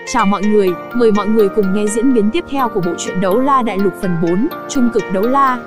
Chào mọi người, mời mọi người cùng nghe diễn biến tiếp theo của bộ truyện Đấu La Đại Lục phần 4, Trung cực đấu la.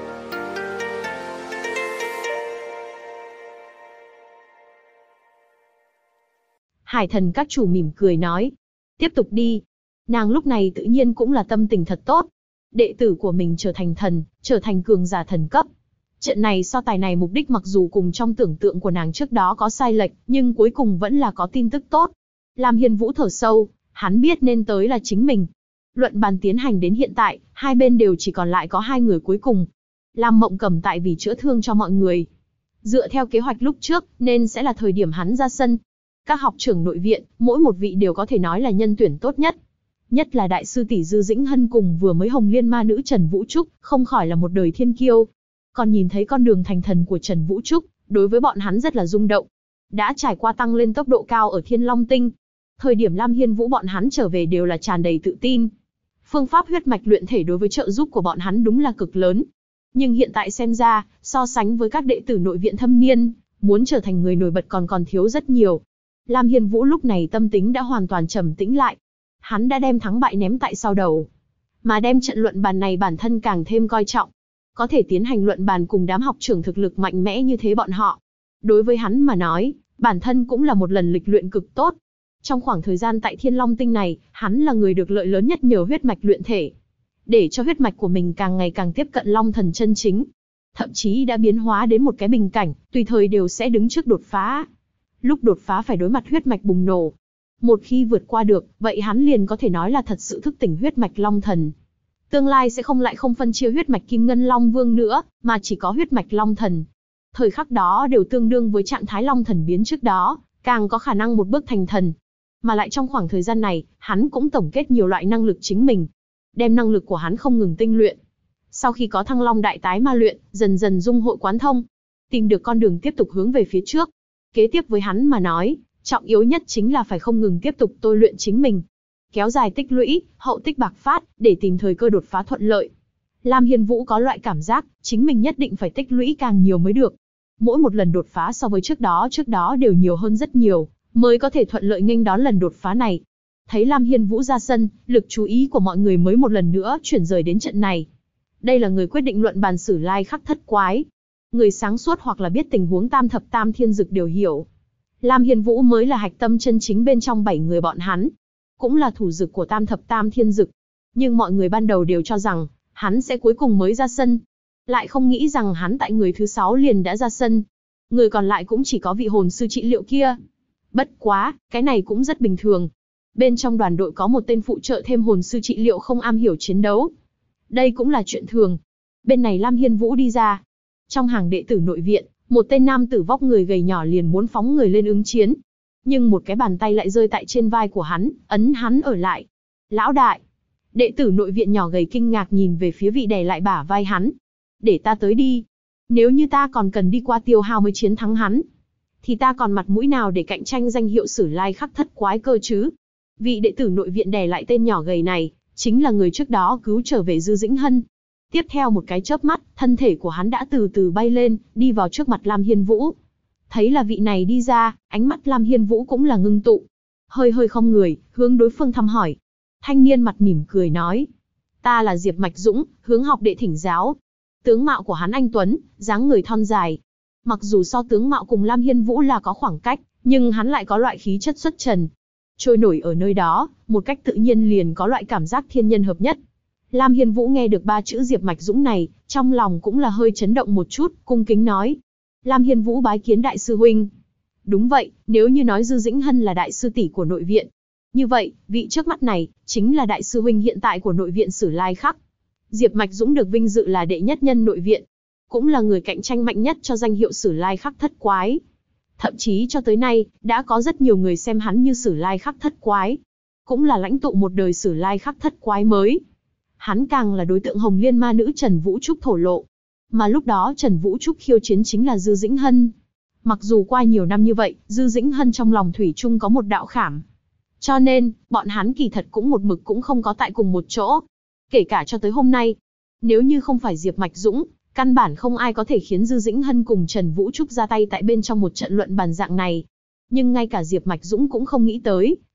Hải Thần các chủ mỉm cười nói, tiếp tục đi. Nàng lúc này tự nhiên cũng là tâm tình thật tốt. Đệ tử của mình trở thành thần, trở thành cường giả thần cấp. Trận này so tài này mục đích mặc dù cùng trong tưởng tượng của nàng trước đó có sai lệch, nhưng cuối cùng vẫn là có tin tức tốt. Lam Hiên Vũ thở sâu, hắn biết nên tới là chính mình. Luận bàn tiến hành đến hiện tại, hai bên đều chỉ còn lại có hai người cuối cùng. Lam Mộng Cầm tại vì chữa thương cho mọi người. Dựa theo kế hoạch lúc trước, nên sẽ là thời điểm hắn ra sân. Các học trưởng nội viện, mỗi một vị đều có thể nói là nhân tuyển tốt nhất. Nhất là đại sư tỷ Dư Dĩnh Hân cùng vừa mới Hồng Liên Ma Nữ Trần Vũ Trúc, không khỏi là một đời thiên kiêu. Còn nhìn thấy con đường thành thần của Trần Vũ Trúc, đối với bọn hắn rất là rung động. Đã trải qua tăng lên tốc độ cao ở Thiên Long Tinh. Thời điểm Lam Hiên Vũ bọn hắn trở về đều là tràn đầy tự tin. Phương pháp huyết mạch luyện thể đối với trợ giúp của bọn hắn đúng là cực lớn. Nhưng hiện tại xem ra, so sánh với các đệ tử nội viện thâm niên, muốn trở thành người nổi bật còn thiếu rất nhiều. Lam Hiên Vũ lúc này tâm tính đã hoàn toàn trầm tĩnh lại. Hắn đã đem thắng bại ném tại sau đầu. Mà đem trận luận bàn này bản thân càng thêm coi trọng. Có thể tiến hành luận bàn cùng đám học trưởng thực lực mạnh mẽ như thế bọn họ. Đối với hắn mà nói, bản thân cũng là một lần lịch luyện cực tốt. Trong khoảng thời gian tại Thiên Long Tinh này, hắn là người được lợi lớn nhất nhờ huyết mạch luyện thể. Để cho huyết mạch của mình càng ngày càng tiếp cận Long Thần chân chính. Thậm chí đã biến hóa đến một cái bình cảnh, tùy thời đều sẽ đứng trước đột phá. Lúc đột phá phải đối mặt huyết mạch bùng nổ. Một khi vượt qua được, vậy hắn liền có thể nói là thật sự thức tỉnh huyết mạch Long Thần. Tương lai sẽ không phân chia huyết mạch Kim Ngân Long Vương nữa, mà chỉ có huyết mạch Long Thần. Thời khắc đó đều tương đương với trạng thái Long Thần biến trước đó, càng có khả năng một bước thành thần. Mà lại trong khoảng thời gian này, hắn cũng tổng kết nhiều loại năng lực chính mình. Đem năng lực của hắn không ngừng tinh luyện. Sau khi có Thăng Long Đại Tái Ma luyện, dần dần dung hội quán thông. Tìm được con đường tiếp tục hướng về phía trước. Kế tiếp với hắn mà nói, trọng yếu nhất chính là phải không ngừng tiếp tục tôi luyện chính mình. Kéo dài tích lũy, hậu tích bạc phát, để tìm thời cơ đột phá thuận lợi. Lam Hiên Vũ có loại cảm giác, chính mình nhất định phải tích lũy càng nhiều mới được. Mỗi một lần đột phá so với trước đó đều nhiều hơn rất nhiều, mới có thể thuận lợi nghênh đón lần đột phá này. Thấy Lam Hiên Vũ ra sân, lực chú ý của mọi người mới một lần nữa chuyển rời đến trận này. Đây là người quyết định luận bàn Sử Lai Khắc Thất Quái. Người sáng suốt hoặc là biết tình huống tam thập tam thiên dực đều hiểu. Lam Hiên Vũ mới là hạch tâm chân chính bên trong 7 người bọn hắn. Cũng là thủ dực của tam thập tam thiên dực. Nhưng mọi người ban đầu đều cho rằng, hắn sẽ cuối cùng mới ra sân. Lại không nghĩ rằng hắn tại người thứ 6 liền đã ra sân. Người còn lại cũng chỉ có vị hồn sư trị liệu kia. Bất quá, cái này cũng rất bình thường. Bên trong đoàn đội có một tên phụ trợ thêm hồn sư trị liệu không am hiểu chiến đấu. Đây cũng là chuyện thường. Bên này Lam Hiên Vũ đi ra. Trong hàng đệ tử nội viện, một tên nam tử vóc người gầy nhỏ liền muốn phóng người lên ứng chiến. Nhưng một cái bàn tay lại rơi tại trên vai của hắn, ấn hắn ở lại. Lão đại! Đệ tử nội viện nhỏ gầy kinh ngạc nhìn về phía vị đè lại bả vai hắn. Để ta tới đi. Nếu như ta còn cần đi qua tiêu hao mới chiến thắng hắn, thì ta còn mặt mũi nào để cạnh tranh danh hiệu Sử Lai Khắc Thất Quái cơ chứ? Vị đệ tử nội viện đè lại tên nhỏ gầy này, chính là người trước đó cứu trở về Dư Dĩnh Hân. Tiếp theo một cái chớp mắt, thân thể của hắn đã từ từ bay lên, đi vào trước mặt Lam Hiên Vũ. Thấy là vị này đi ra, ánh mắt Lam Hiên Vũ cũng là ngưng tụ. Hơi khom người, hướng đối phương thăm hỏi. Thanh niên mặt mỉm cười nói. Ta là Diệp Mạch Dũng, hướng học đệ thỉnh giáo. Tướng mạo của hắn anh tuấn, dáng người thon dài. Mặc dù so tướng mạo cùng Lam Hiên Vũ là có khoảng cách, nhưng hắn lại có loại khí chất xuất trần. Trôi nổi ở nơi đó, một cách tự nhiên liền có loại cảm giác thiên nhân hợp nhất. Lam Hiên Vũ nghe được 3 chữ Diệp Mạch Dũng này, trong lòng cũng là hơi chấn động một chút, cung kính nói. Lam Hiên Vũ bái kiến đại sư huynh. Đúng vậy, nếu như nói Dư Dĩnh Hân là đại sư tỷ của nội viện, như vậy, vị trước mắt này, chính là đại sư huynh hiện tại của nội viện Sử Lai Khắc. Diệp Mạch Dũng được vinh dự là đệ nhất nhân nội viện, cũng là người cạnh tranh mạnh nhất cho danh hiệu Sử Lai Khắc Thất Quái. Thậm chí cho tới nay, đã có rất nhiều người xem hắn như Sử Lai Khắc Thất Quái. Cũng là lãnh tụ một đời Sử Lai Khắc Thất Quái mới. Hắn càng là đối tượng Hồng Liên Ma Nữ Trần Vũ Trúc thổ lộ. Mà lúc đó Trần Vũ Trúc khiêu chiến chính là Dư Dĩnh Hân. Mặc dù qua nhiều năm như vậy, Dư Dĩnh Hân trong lòng thủy chung có một đạo khảm. Cho nên, bọn hắn kỳ thật cũng một mực cũng không có tại cùng một chỗ. Kể cả cho tới hôm nay. Nếu như không phải Diệp Mạch Dũng, căn bản không ai có thể khiến Dư Dĩnh Hân cùng Trần Vũ Trúc ra tay tại bên trong một trận luận bàn dạng này. Nhưng ngay cả Diệp Mạch Dũng cũng không nghĩ tới,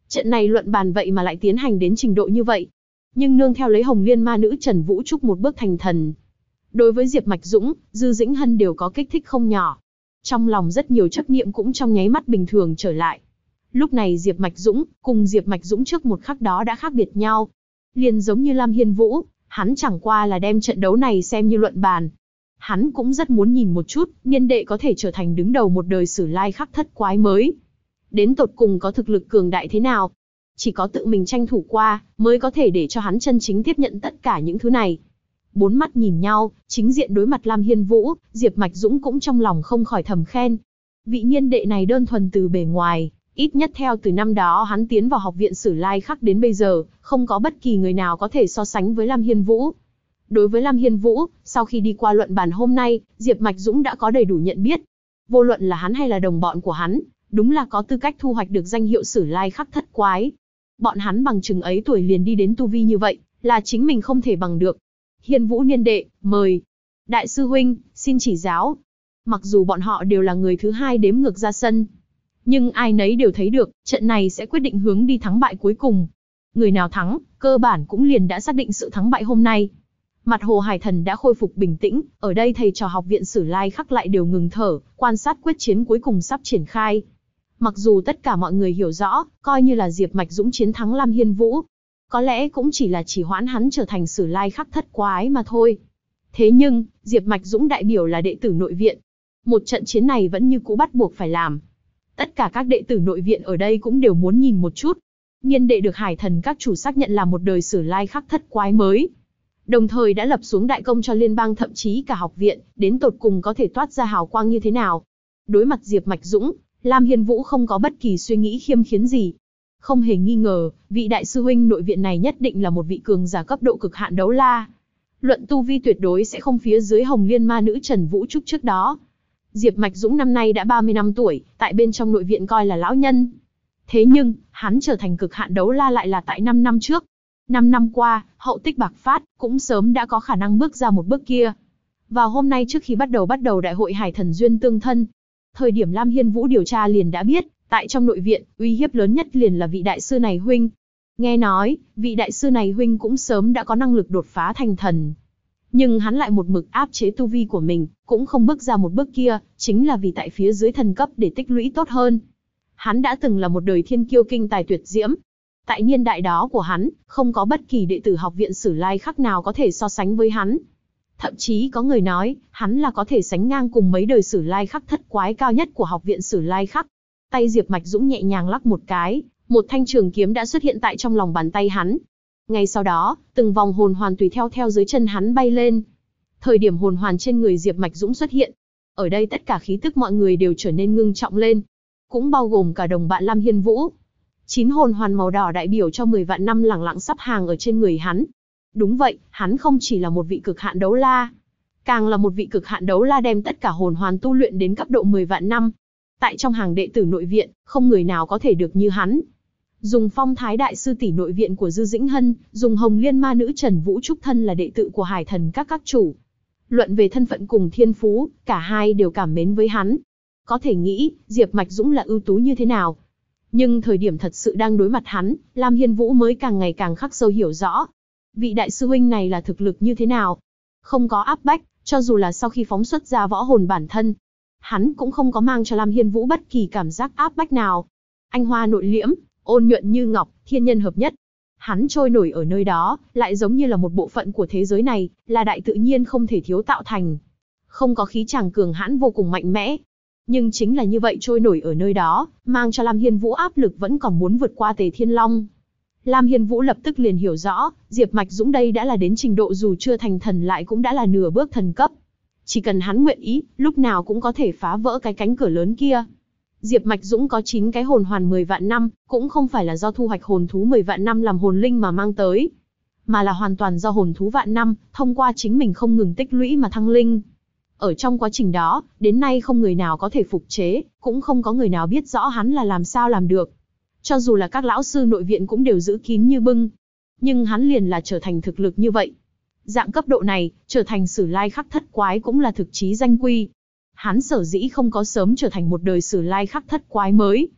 Trận này luận bàn vậy mà lại tiến hành đến trình độ như vậy. Nhưng nương theo lấy Hồng Liên ma nữ Trần Vũ Trúc một bước thành thần. Đối với Diệp Mạch Dũng, Dư Dĩnh Hân đều có kích thích không nhỏ. Trong lòng rất nhiều chấp niệm cũng trong nháy mắt bình thường trở lại. Lúc này Diệp Mạch Dũng, cùng Diệp Mạch Dũng trước một khắc đó đã khác biệt nhau. Liền giống như Lam Hiên Vũ, hắn chẳng qua là đem trận đấu này xem như luận bàn. Hắn cũng rất muốn nhìn một chút, niên đệ có thể trở thành đứng đầu một đời Sử Lai Khắc thất quái mới. Đến tột cùng có thực lực cường đại thế nào? Chỉ có tự mình tranh thủ qua, mới có thể để cho hắn chân chính tiếp nhận tất cả những thứ này. Bốn mắt nhìn nhau, chính diện đối mặt Lam Hiên Vũ, Diệp Mạch Dũng cũng trong lòng không khỏi thầm khen. Vị niên đệ này đơn thuần từ bề ngoài, ít nhất theo từ năm đó hắn tiến vào học viện Sử Lai Khắc đến bây giờ, không có bất kỳ người nào có thể so sánh với Lam Hiên Vũ. Đối với Lam Hiên Vũ, sau khi đi qua luận bàn hôm nay, Diệp Mạch Dũng đã có đầy đủ nhận biết. Vô luận là hắn hay là đồng bọn của hắn, đúng là có tư cách thu hoạch được danh hiệu Sử Lai Khắc thất quái. Bọn hắn bằng chừng ấy tuổi liền đi đến tu vi như vậy, là chính mình không thể bằng được. Hiên Vũ niên đệ, mời. Đại sư huynh, xin chỉ giáo. Mặc dù bọn họ đều là người thứ hai đếm ngược ra sân, nhưng ai nấy đều thấy được, trận này sẽ quyết định hướng đi thắng bại cuối cùng. Người nào thắng, cơ bản cũng liền đã xác định sự thắng bại hôm nay. Mặt Hồ Hải Thần đã khôi phục bình tĩnh, ở đây thầy trò học viện Sử Lai Khắc lại đều ngừng thở, quan sát quyết chiến cuối cùng sắp triển khai. Mặc dù tất cả mọi người hiểu rõ, coi như là Diệp Mạch Dũng chiến thắng Lam Hiên Vũ, có lẽ cũng chỉ là chỉ hoãn hắn trở thành Sử Lai Khắc thất quái mà thôi. Thế nhưng, Diệp Mạch Dũng đại biểu là đệ tử nội viện. Một trận chiến này vẫn như cũ bắt buộc phải làm. Tất cả các đệ tử nội viện ở đây cũng đều muốn nhìn một chút. Niên đệ được Hải Thần các chủ xác nhận là một đời Sử Lai Khắc thất quái mới. Đồng thời đã lập xuống đại công cho liên bang thậm chí cả học viện, đến tột cùng có thể toát ra hào quang như thế nào. Đối mặt Diệp Mạch Dũng, Lam Hiên Vũ không có bất kỳ suy nghĩ khiêm khiến gì. Không hề nghi ngờ, vị đại sư huynh nội viện này nhất định là một vị cường giả cấp độ cực hạn đấu la. Luận tu vi tuyệt đối sẽ không phía dưới Hồng Liên ma nữ Trần Vũ Trúc trước đó. Diệp Mạch Dũng năm nay đã 30 năm tuổi, tại bên trong nội viện coi là lão nhân. Thế nhưng, hắn trở thành cực hạn đấu la lại là tại 5 năm trước. 5 năm qua, hậu tích bạc phát, cũng sớm đã có khả năng bước ra một bước kia. Vào hôm nay trước khi bắt đầu đại hội Hải Thần Duyên tương thân, thời điểm Lam Hiên Vũ điều tra liền đã biết, tại trong nội viện, uy hiếp lớn nhất liền là vị đại sư này huynh. Nghe nói, vị đại sư này huynh cũng sớm đã có năng lực đột phá thành thần. Nhưng hắn lại một mực áp chế tu vi của mình, cũng không bước ra một bước kia, chính là vì tại phía dưới thần cấp để tích lũy tốt hơn. Hắn đã từng là một đời thiên kiêu kinh tài tuyệt diễm. Tại niên đại đó của hắn, không có bất kỳ đệ tử học viện Sử Lai Khắc nào có thể so sánh với hắn. Thậm chí có người nói, hắn là có thể sánh ngang cùng mấy đời Sử Lai Khắc thất quái cao nhất của học viện Sử Lai Khắc. Tay Diệp Mạch Dũng nhẹ nhàng lắc một cái, một thanh trường kiếm đã xuất hiện tại trong lòng bàn tay hắn. Ngay sau đó, từng vòng hồn hoàn tùy theo dưới chân hắn bay lên. Thời điểm hồn hoàn trên người Diệp Mạch Dũng xuất hiện, ở đây tất cả khí tức mọi người đều trở nên ngưng trọng lên, cũng bao gồm cả đồng bạn Lam Hiên Vũ. 9 hồn hoàn màu đỏ đại biểu cho 10 vạn năm lẳng lặng sắp hàng ở trên người hắn. Đúng vậy, hắn không chỉ là một vị cực hạn đấu la, càng là một vị cực hạn đấu la đem tất cả hồn hoàn tu luyện đến cấp độ 10 vạn năm. Tại trong hàng đệ tử nội viện, không người nào có thể được như hắn. Dùng Phong Thái đại sư tỷ nội viện của Dư Dĩnh Hân, dùng Hồng Liên ma nữ Trần Vũ Trúc thân là đệ tử của Hải Thần các chủ. Luận về thân phận cùng thiên phú, cả hai đều cảm mến với hắn. Có thể nghĩ, Diệp Mạch Dũng là ưu tú như thế nào. Nhưng thời điểm thật sự đang đối mặt hắn, Lam Hiên Vũ mới càng ngày càng khắc sâu hiểu rõ. Vị đại sư huynh này là thực lực như thế nào. Không có áp bách, cho dù là sau khi phóng xuất ra võ hồn bản thân, hắn cũng không có mang cho Lam Hiên Vũ bất kỳ cảm giác áp bách nào. Anh hoa nội liễm, ôn nhuận như ngọc, thiên nhân hợp nhất. Hắn trôi nổi ở nơi đó, lại giống như là một bộ phận của thế giới này, là đại tự nhiên không thể thiếu tạo thành. Không có khí chàng cường hãn vô cùng mạnh mẽ. Nhưng chính là như vậy trôi nổi ở nơi đó, mang cho Lam Hiên Vũ áp lực vẫn còn muốn vượt qua Tề Thiên Long. Lam Hiên Vũ lập tức liền hiểu rõ, Diệp Mạch Dũng đây đã là đến trình độ dù chưa thành thần lại cũng đã là nửa bước thần cấp. Chỉ cần hắn nguyện ý, lúc nào cũng có thể phá vỡ cái cánh cửa lớn kia. Diệp Mạch Dũng có 9 cái hồn hoàn 10 vạn năm, cũng không phải là do thu hoạch hồn thú 10 vạn năm làm hồn linh mà mang tới, mà là hoàn toàn do hồn thú vạn năm, thông qua chính mình không ngừng tích lũy mà thăng linh. Ở trong quá trình đó, đến nay không người nào có thể phục chế, cũng không có người nào biết rõ hắn là làm sao làm được. Cho dù là các lão sư nội viện cũng đều giữ kín như bưng. Nhưng hắn liền là trở thành thực lực như vậy. Dạng cấp độ này, trở thành Sử Lai Khắc thất quái cũng là thực chí danh quy. Hắn sở dĩ không có sớm trở thành một đời Sử Lai Khắc thất quái mới.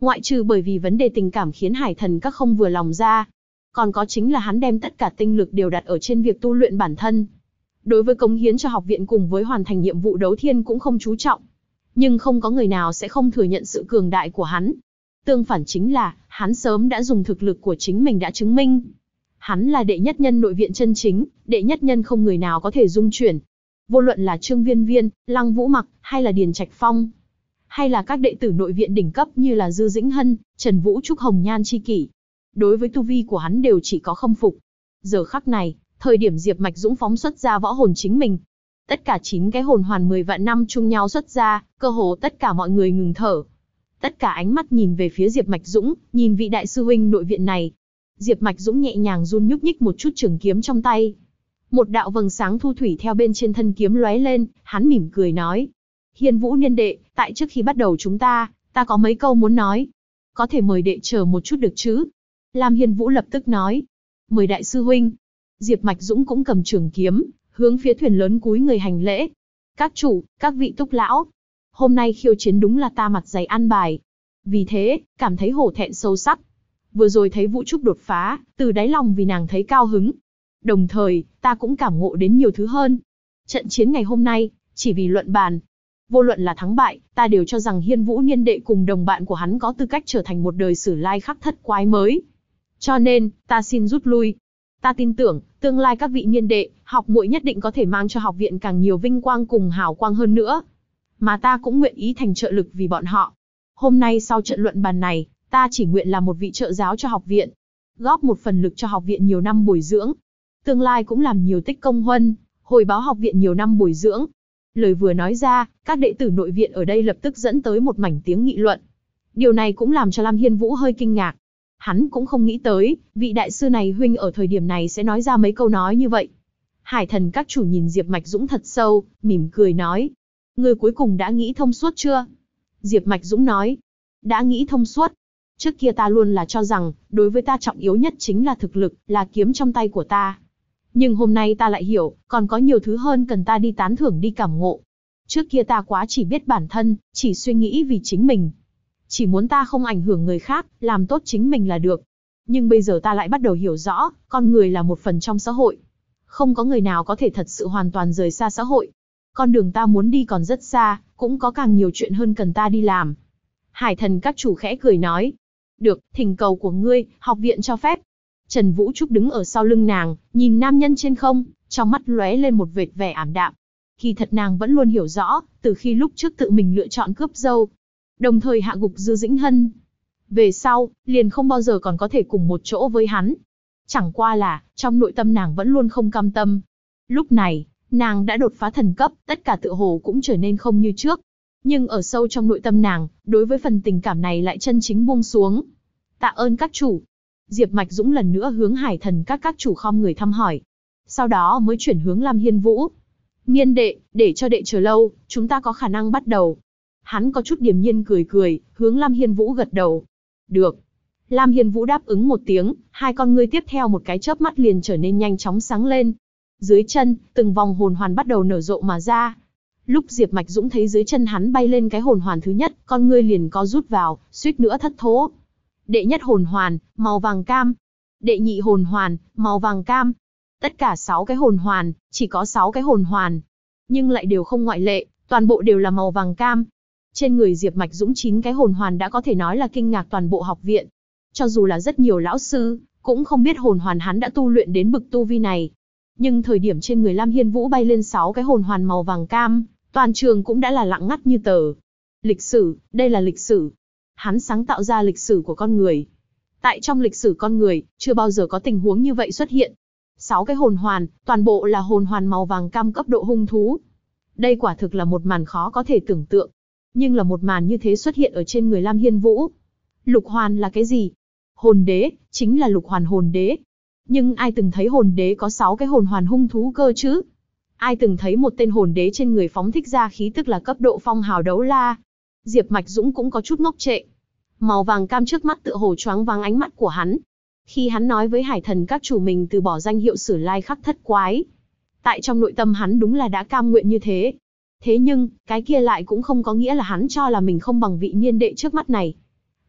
Ngoại trừ bởi vì vấn đề tình cảm khiến Hải Thần Các không vừa lòng ra, còn có chính là hắn đem tất cả tinh lực đều đặt ở trên việc tu luyện bản thân. Đối với cống hiến cho học viện cùng với hoàn thành nhiệm vụ đấu thiên cũng không chú trọng. Nhưng không có người nào sẽ không thừa nhận sự cường đại của hắn. Tương phản chính là, hắn sớm đã dùng thực lực của chính mình đã chứng minh. Hắn là đệ nhất nhân nội viện chân chính, đệ nhất nhân không người nào có thể dung chuyển. Vô luận là Trương Viên Viên, Lăng Vũ Mặc, hay là Điền Trạch Phong, hay là các đệ tử nội viện đỉnh cấp như là Dư Dĩnh Hân, Trần Vũ Trúc Hồng Nhan chi kỷ. Đối với tu vi của hắn đều chỉ có khâm phục. Giờ khắc này, thời điểm Diệp Mạch Dũng phóng xuất ra võ hồn chính mình, tất cả 9 cái hồn hoàn 10 vạn năm chung nhau xuất ra, cơ hồ tất cả mọi người ngừng thở. Tất cả ánh mắt nhìn về phía Diệp Mạch Dũng, nhìn vị đại sư huynh nội viện này. Diệp Mạch Dũng nhẹ nhàng run nhúc nhích một chút trường kiếm trong tay. Một đạo vầng sáng thu thủy theo bên trên thân kiếm lóe lên, hắn mỉm cười nói: "Hiên Vũ niên đệ, tại trước khi bắt đầu chúng ta có mấy câu muốn nói. Có thể mời đệ chờ một chút được chứ?" Lam Hiên Vũ lập tức nói: "Mời đại sư huynh." Diệp Mạch Dũng cũng cầm trường kiếm, hướng phía thuyền lớn cúi người hành lễ. "Các chủ, các vị túc lão, hôm nay khiêu chiến đúng là ta mặt dày ăn bài. Vì thế, cảm thấy hổ thẹn sâu sắc. Vừa rồi thấy Vũ Trúc đột phá, từ đáy lòng vì nàng thấy cao hứng. Đồng thời, ta cũng cảm ngộ đến nhiều thứ hơn. Trận chiến ngày hôm nay, chỉ vì luận bàn. Vô luận là thắng bại, ta đều cho rằng Hiên Vũ niên đệ cùng đồng bạn của hắn có tư cách trở thành một đời sử lai khắc thất quái mới. Cho nên, ta xin rút lui. Ta tin tưởng, tương lai các vị niên đệ, học muội nhất định có thể mang cho học viện càng nhiều vinh quang cùng hào quang hơn nữa. Mà ta cũng nguyện ý thành trợ lực vì bọn họ. Hôm nay sau trận luận bàn này, ta chỉ nguyện là một vị trợ giáo cho học viện. Góp một phần lực cho học viện nhiều năm bồi dưỡng. Tương lai cũng làm nhiều tích công huân, hồi báo học viện nhiều năm bồi dưỡng." Lời vừa nói ra, các đệ tử nội viện ở đây lập tức dẫn tới một mảnh tiếng nghị luận. Điều này cũng làm cho Lam Hiên Vũ hơi kinh ngạc. Hắn cũng không nghĩ tới, vị đại sư này huynh ở thời điểm này sẽ nói ra mấy câu nói như vậy. Hải Thần Các chủ nhìn Diệp Mạch Dũng thật sâu, mỉm cười nói: "Ngươi cuối cùng đã nghĩ thông suốt chưa?" Diệp Mạch Dũng nói: "Đã nghĩ thông suốt. Trước kia ta luôn là cho rằng, đối với ta trọng yếu nhất chính là thực lực, là kiếm trong tay của ta. Nhưng hôm nay ta lại hiểu, còn có nhiều thứ hơn cần ta đi tán thưởng đi cảm ngộ. Trước kia ta quá chỉ biết bản thân, chỉ suy nghĩ vì chính mình. Chỉ muốn ta không ảnh hưởng người khác, làm tốt chính mình là được. Nhưng bây giờ ta lại bắt đầu hiểu rõ, con người là một phần trong xã hội. Không có người nào có thể thật sự hoàn toàn rời xa xã hội. Con đường ta muốn đi còn rất xa, cũng có càng nhiều chuyện hơn cần ta đi làm." Hải Thần Các chủ khẽ cười nói: "Được, thỉnh cầu của ngươi, học viện cho phép." Trần Vũ Trúc đứng ở sau lưng nàng, nhìn nam nhân trên không, trong mắt lóe lên một vệt vẻ ảm đạm. Kỳ thật nàng vẫn luôn hiểu rõ, từ khi lúc trước tự mình lựa chọn cướp dâu, đồng thời hạ gục Dư Dĩnh Hân, về sau, liền không bao giờ còn có thể cùng một chỗ với hắn. Chẳng qua là, trong nội tâm nàng vẫn luôn không cam tâm. Lúc này, nàng đã đột phá thần cấp, tất cả tựa hồ cũng trở nên không như trước. Nhưng ở sâu trong nội tâm nàng, đối với phần tình cảm này lại chân chính buông xuống. "Tạ ơn các chủ." Diệp Mạch Dũng lần nữa hướng Hải Thần các chủ khom người thăm hỏi. Sau đó mới chuyển hướng Lam Hiên Vũ. "Niên đệ, để cho đệ chờ lâu, chúng ta có khả năng bắt đầu." Hắn có chút điềm nhiên cười cười, hướng Lam Hiên Vũ gật đầu. "Được." Lam Hiên Vũ đáp ứng một tiếng, hai con ngươi tiếp theo một cái chớp mắt liền trở nên nhanh chóng sáng lên. Dưới chân, từng vòng hồn hoàn bắt đầu nở rộ mà ra. Lúc Diệp Mạch Dũng thấy dưới chân hắn bay lên cái hồn hoàn thứ nhất, con ngươi liền co rút vào, suýt nữa thất thố. Đệ nhất hồn hoàn, màu vàng cam. Đệ nhị hồn hoàn, màu vàng cam. Tất cả 6 cái hồn hoàn, chỉ có 6 cái hồn hoàn. Nhưng lại đều không ngoại lệ, toàn bộ đều là màu vàng cam. Trên người Diệp Mạch Dũng 9 cái hồn hoàn đã có thể nói là kinh ngạc toàn bộ học viện. Cho dù là rất nhiều lão sư, cũng không biết hồn hoàn hắn đã tu luyện đến bực tu vi này. Nhưng thời điểm trên người Lam Hiên Vũ bay lên 6 cái hồn hoàn màu vàng cam, toàn trường cũng đã là lặng ngắt như tờ. Lịch sử, đây là lịch sử. Hắn sáng tạo ra lịch sử của con người. Tại trong lịch sử con người, chưa bao giờ có tình huống như vậy xuất hiện. 6 cái hồn hoàn, toàn bộ là hồn hoàn màu vàng cam cấp độ hung thú. Đây quả thực là một màn khó có thể tưởng tượng. Nhưng là một màn như thế xuất hiện ở trên người Lam Hiên Vũ. Lục hoàn là cái gì? Hồn đế, chính là lục hoàn hồn đế. Nhưng ai từng thấy hồn đế có 6 cái hồn hoàn hung thú cơ chứ? Ai từng thấy một tên hồn đế trên người phóng thích ra khí tức là cấp độ phong hào đấu la? Diệp Mạch Dũng cũng có chút ngốc trệ. Màu vàng cam trước mắt tựa hồ choáng váng ánh mắt của hắn. Khi hắn nói với Hải Thần các chủ mình từ bỏ danh hiệu Sử Lai Khắc Thất Quái, tại trong nội tâm hắn đúng là đã cam nguyện như thế. Thế nhưng, cái kia lại cũng không có nghĩa là hắn cho là mình không bằng vị niên đệ trước mắt này.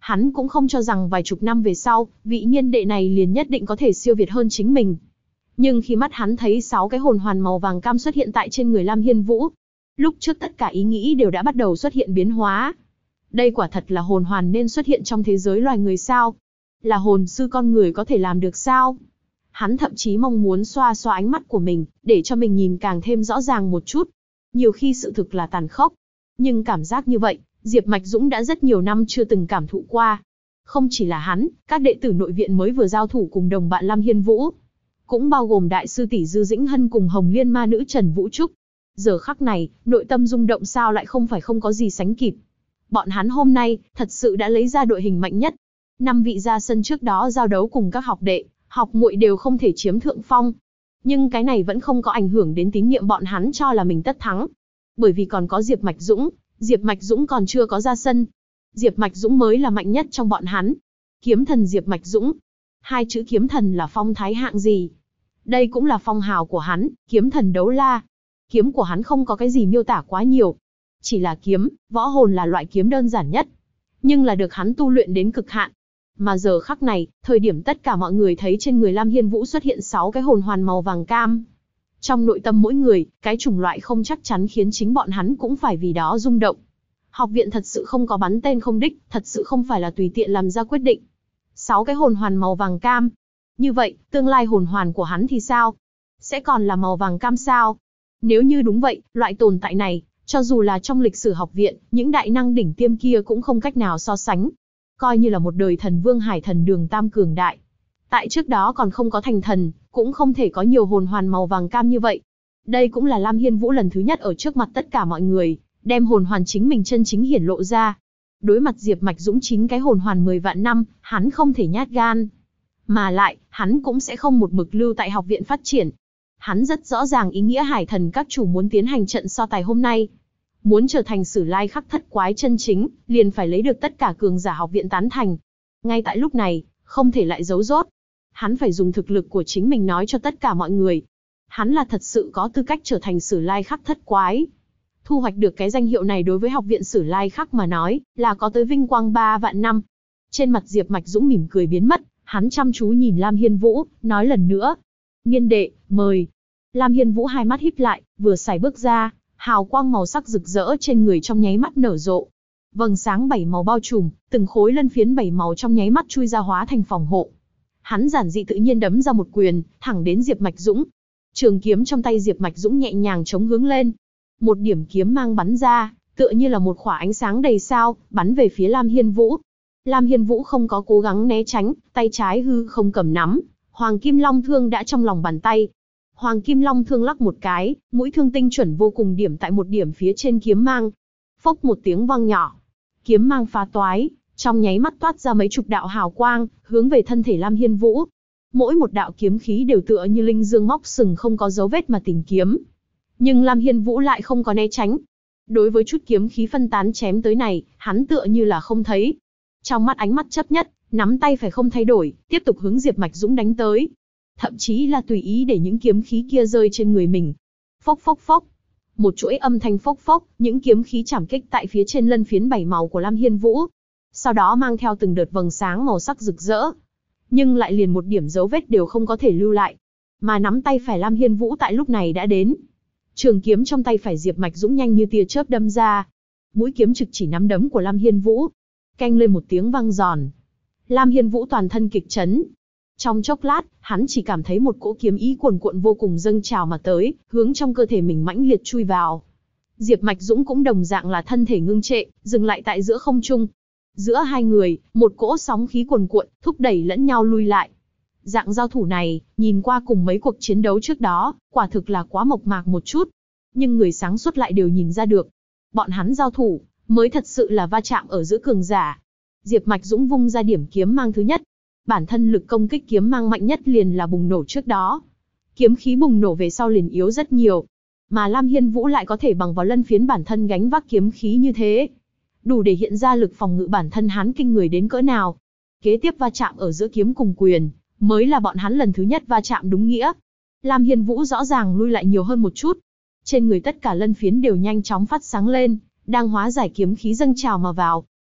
Hắn cũng không cho rằng vài chục năm về sau, vị niên đệ này liền nhất định có thể siêu việt hơn chính mình. Nhưng khi mắt hắn thấy 6 cái hồn hoàn màu vàng cam xuất hiện tại trên người Lam Hiên Vũ, lúc trước tất cả ý nghĩ đều đã bắt đầu xuất hiện biến hóa. Đây quả thật là hồn hoàn nên xuất hiện trong thế giới loài người sao? Là hồn sư con người có thể làm được sao? Hắn thậm chí mong muốn xoa xoa ánh mắt của mình, để cho mình nhìn càng thêm rõ ràng một chút. Nhiều khi sự thực là tàn khốc, nhưng cảm giác như vậy, Diệp Mạch Dũng đã rất nhiều năm chưa từng cảm thụ qua. Không chỉ là hắn, các đệ tử nội viện mới vừa giao thủ cùng đồng bạn Lam Hiên Vũ, cũng bao gồm đại sư tỷ Dư Dĩnh Hân cùng Hồng Liên ma nữ Trần Vũ Trúc. Giờ khắc này, nội tâm rung động sao lại không phải không có gì sánh kịp. Bọn hắn hôm nay, thật sự đã lấy ra đội hình mạnh nhất. 5 vị ra sân trước đó giao đấu cùng các học đệ, học muội đều không thể chiếm thượng phong. Nhưng cái này vẫn không có ảnh hưởng đến tín nhiệm bọn hắn cho là mình tất thắng. Bởi vì còn có Diệp Mạch Dũng còn chưa có ra sân. Diệp Mạch Dũng mới là mạnh nhất trong bọn hắn. Kiếm thần Diệp Mạch Dũng. 2 chữ kiếm thần là phong thái hạng gì? Đây cũng là phong hào của hắn, kiếm thần đấu la. Kiếm của hắn không có cái gì miêu tả quá nhiều. Chỉ là kiếm, võ hồn là loại kiếm đơn giản nhất. Nhưng là được hắn tu luyện đến cực hạn. Mà giờ khắc này, thời điểm tất cả mọi người thấy trên người Lam Hiên Vũ xuất hiện 6 cái hồn hoàn màu vàng cam. Trong nội tâm mỗi người, cái chủng loại không chắc chắn khiến chính bọn hắn cũng phải vì đó rung động. Học viện thật sự không có bắn tên không đích, thật sự không phải là tùy tiện làm ra quyết định. 6 cái hồn hoàn màu vàng cam. Như vậy, tương lai hồn hoàn của hắn thì sao? Sẽ còn là màu vàng cam sao? Nếu như đúng vậy, loại tồn tại này, cho dù là trong lịch sử học viện, những đại năng đỉnh tiêm kia cũng không cách nào so sánh. Coi như là một đời thần vương hải thần Đường Tam cường đại. Tại trước đó còn không có thành thần, cũng không thể có nhiều hồn hoàn màu vàng cam như vậy. Đây cũng là Lam Hiên Vũ lần thứ nhất ở trước mặt tất cả mọi người, đem hồn hoàn chính mình chân chính hiển lộ ra. Đối mặt Diệp Mạch Dũng 9 cái hồn hoàn 10 vạn năm, hắn không thể nhát gan. Mà lại, hắn cũng sẽ không một mực lưu tại học viện phát triển. Hắn rất rõ ràng ý nghĩa hải thần các chủ muốn tiến hành trận so tài hôm nay. Muốn trở thành Sử Lai Khắc thất quái chân chính, liền phải lấy được tất cả cường giả học viện tán thành. Ngay tại lúc này, không thể lại giấu giốt. Hắn phải dùng thực lực của chính mình nói cho tất cả mọi người. Hắn là thật sự có tư cách trở thành Sử Lai Khắc thất quái. Thu hoạch được cái danh hiệu này đối với học viện Sử Lai Khắc mà nói, là có tới vinh quang 3 vạn năm. Trên mặt Diệp Mạch Dũng mỉm cười biến mất, hắn chăm chú nhìn Lam Hiên Vũ, nói lần nữa. Niên đệ, mời. Lam Hiên Vũ hai mắt híp lại, vừa sải bước ra, hào quang màu sắc rực rỡ trên người trong nháy mắt nở rộ. Vầng sáng 7 màu bao trùm, từng khối lân phiến 7 màu trong nháy mắt chui ra hóa thành phòng hộ. Hắn giản dị tự nhiên đấm ra một quyền, thẳng đến Diệp Mạch Dũng. Trường kiếm trong tay Diệp Mạch Dũng nhẹ nhàng chống hướng lên. Một điểm kiếm mang bắn ra, tựa như là một khỏa ánh sáng đầy sao, bắn về phía Lam Hiên Vũ. Lam Hiên Vũ không có cố gắng né tránh, tay trái hư không cầm nắm, Hoàng Kim Long Thương đã trong lòng bàn tay. Hoàng Kim Long Thương lắc một cái, mũi thương tinh chuẩn vô cùng điểm tại một điểm phía trên kiếm mang. Phốc một tiếng vang nhỏ, kiếm mang phá toái, trong nháy mắt toát ra mấy chục đạo hào quang, hướng về thân thể Lam Hiên Vũ. Mỗi một đạo kiếm khí đều tựa như linh dương móc sừng không có dấu vết mà tìm kiếm. Nhưng Lam Hiên Vũ lại không có né tránh. Đối với chút kiếm khí phân tán chém tới này, hắn tựa như là không thấy. Trong mắt ánh mắt chấp nhất, nắm tay phải không thay đổi, tiếp tục hướng Diệp Mạch Dũng đánh tới. Thậm chí là tùy ý để những kiếm khí kia rơi trên người mình. Phốc phốc phốc. Một chuỗi âm thanh phốc phốc, những kiếm khí chạm kích tại phía trên lân phiến 7 màu của Lam Hiên Vũ. Sau đó mang theo từng đợt vầng sáng màu sắc rực rỡ. Nhưng lại liền một điểm dấu vết đều không có thể lưu lại. Mà nắm tay phải Lam Hiên Vũ tại lúc này đã đến. Trường kiếm trong tay phải Diệp Mạch Dũng nhanh như tia chớp đâm ra. Mũi kiếm trực chỉ nắm đấm của Lam Hiên Vũ. Canh lên một tiếng vang giòn. Lam Hiên Vũ toàn thân kịch chấn. Trong chốc lát, hắn chỉ cảm thấy một cỗ kiếm ý cuồn cuộn vô cùng dâng trào mà tới, hướng trong cơ thể mình mãnh liệt chui vào. Diệp Mạch Dũng cũng đồng dạng là thân thể ngưng trệ, dừng lại tại giữa không trung. Giữa hai người, một cỗ sóng khí cuồn cuộn, thúc đẩy lẫn nhau lui lại. Dạng giao thủ này, nhìn qua cùng mấy cuộc chiến đấu trước đó, quả thực là quá mộc mạc một chút. Nhưng người sáng suốt lại đều nhìn ra được. Bọn hắn giao thủ, mới thật sự là va chạm ở giữa cường giả. Diệp Mạch Dũng vung ra điểm kiếm mang thứ nhất. Bản thân lực công kích kiếm mang mạnh nhất liền là bùng nổ trước đó. Kiếm khí bùng nổ về sau liền yếu rất nhiều. Mà Lam Hiên Vũ lại có thể bằng vào lân phiến bản thân gánh vác kiếm khí như thế. Đủ để hiện ra lực phòng ngự bản thân hắn kinh người đến cỡ nào. Kế tiếp va chạm ở giữa kiếm cùng quyền, mới là bọn hắn lần thứ nhất va chạm đúng nghĩa. Lam Hiên Vũ rõ ràng lui lại nhiều hơn một chút. Trên người tất cả lân phiến đều nhanh chóng phát sáng lên, đang hóa giải kiếm khí dâng trào mà vào.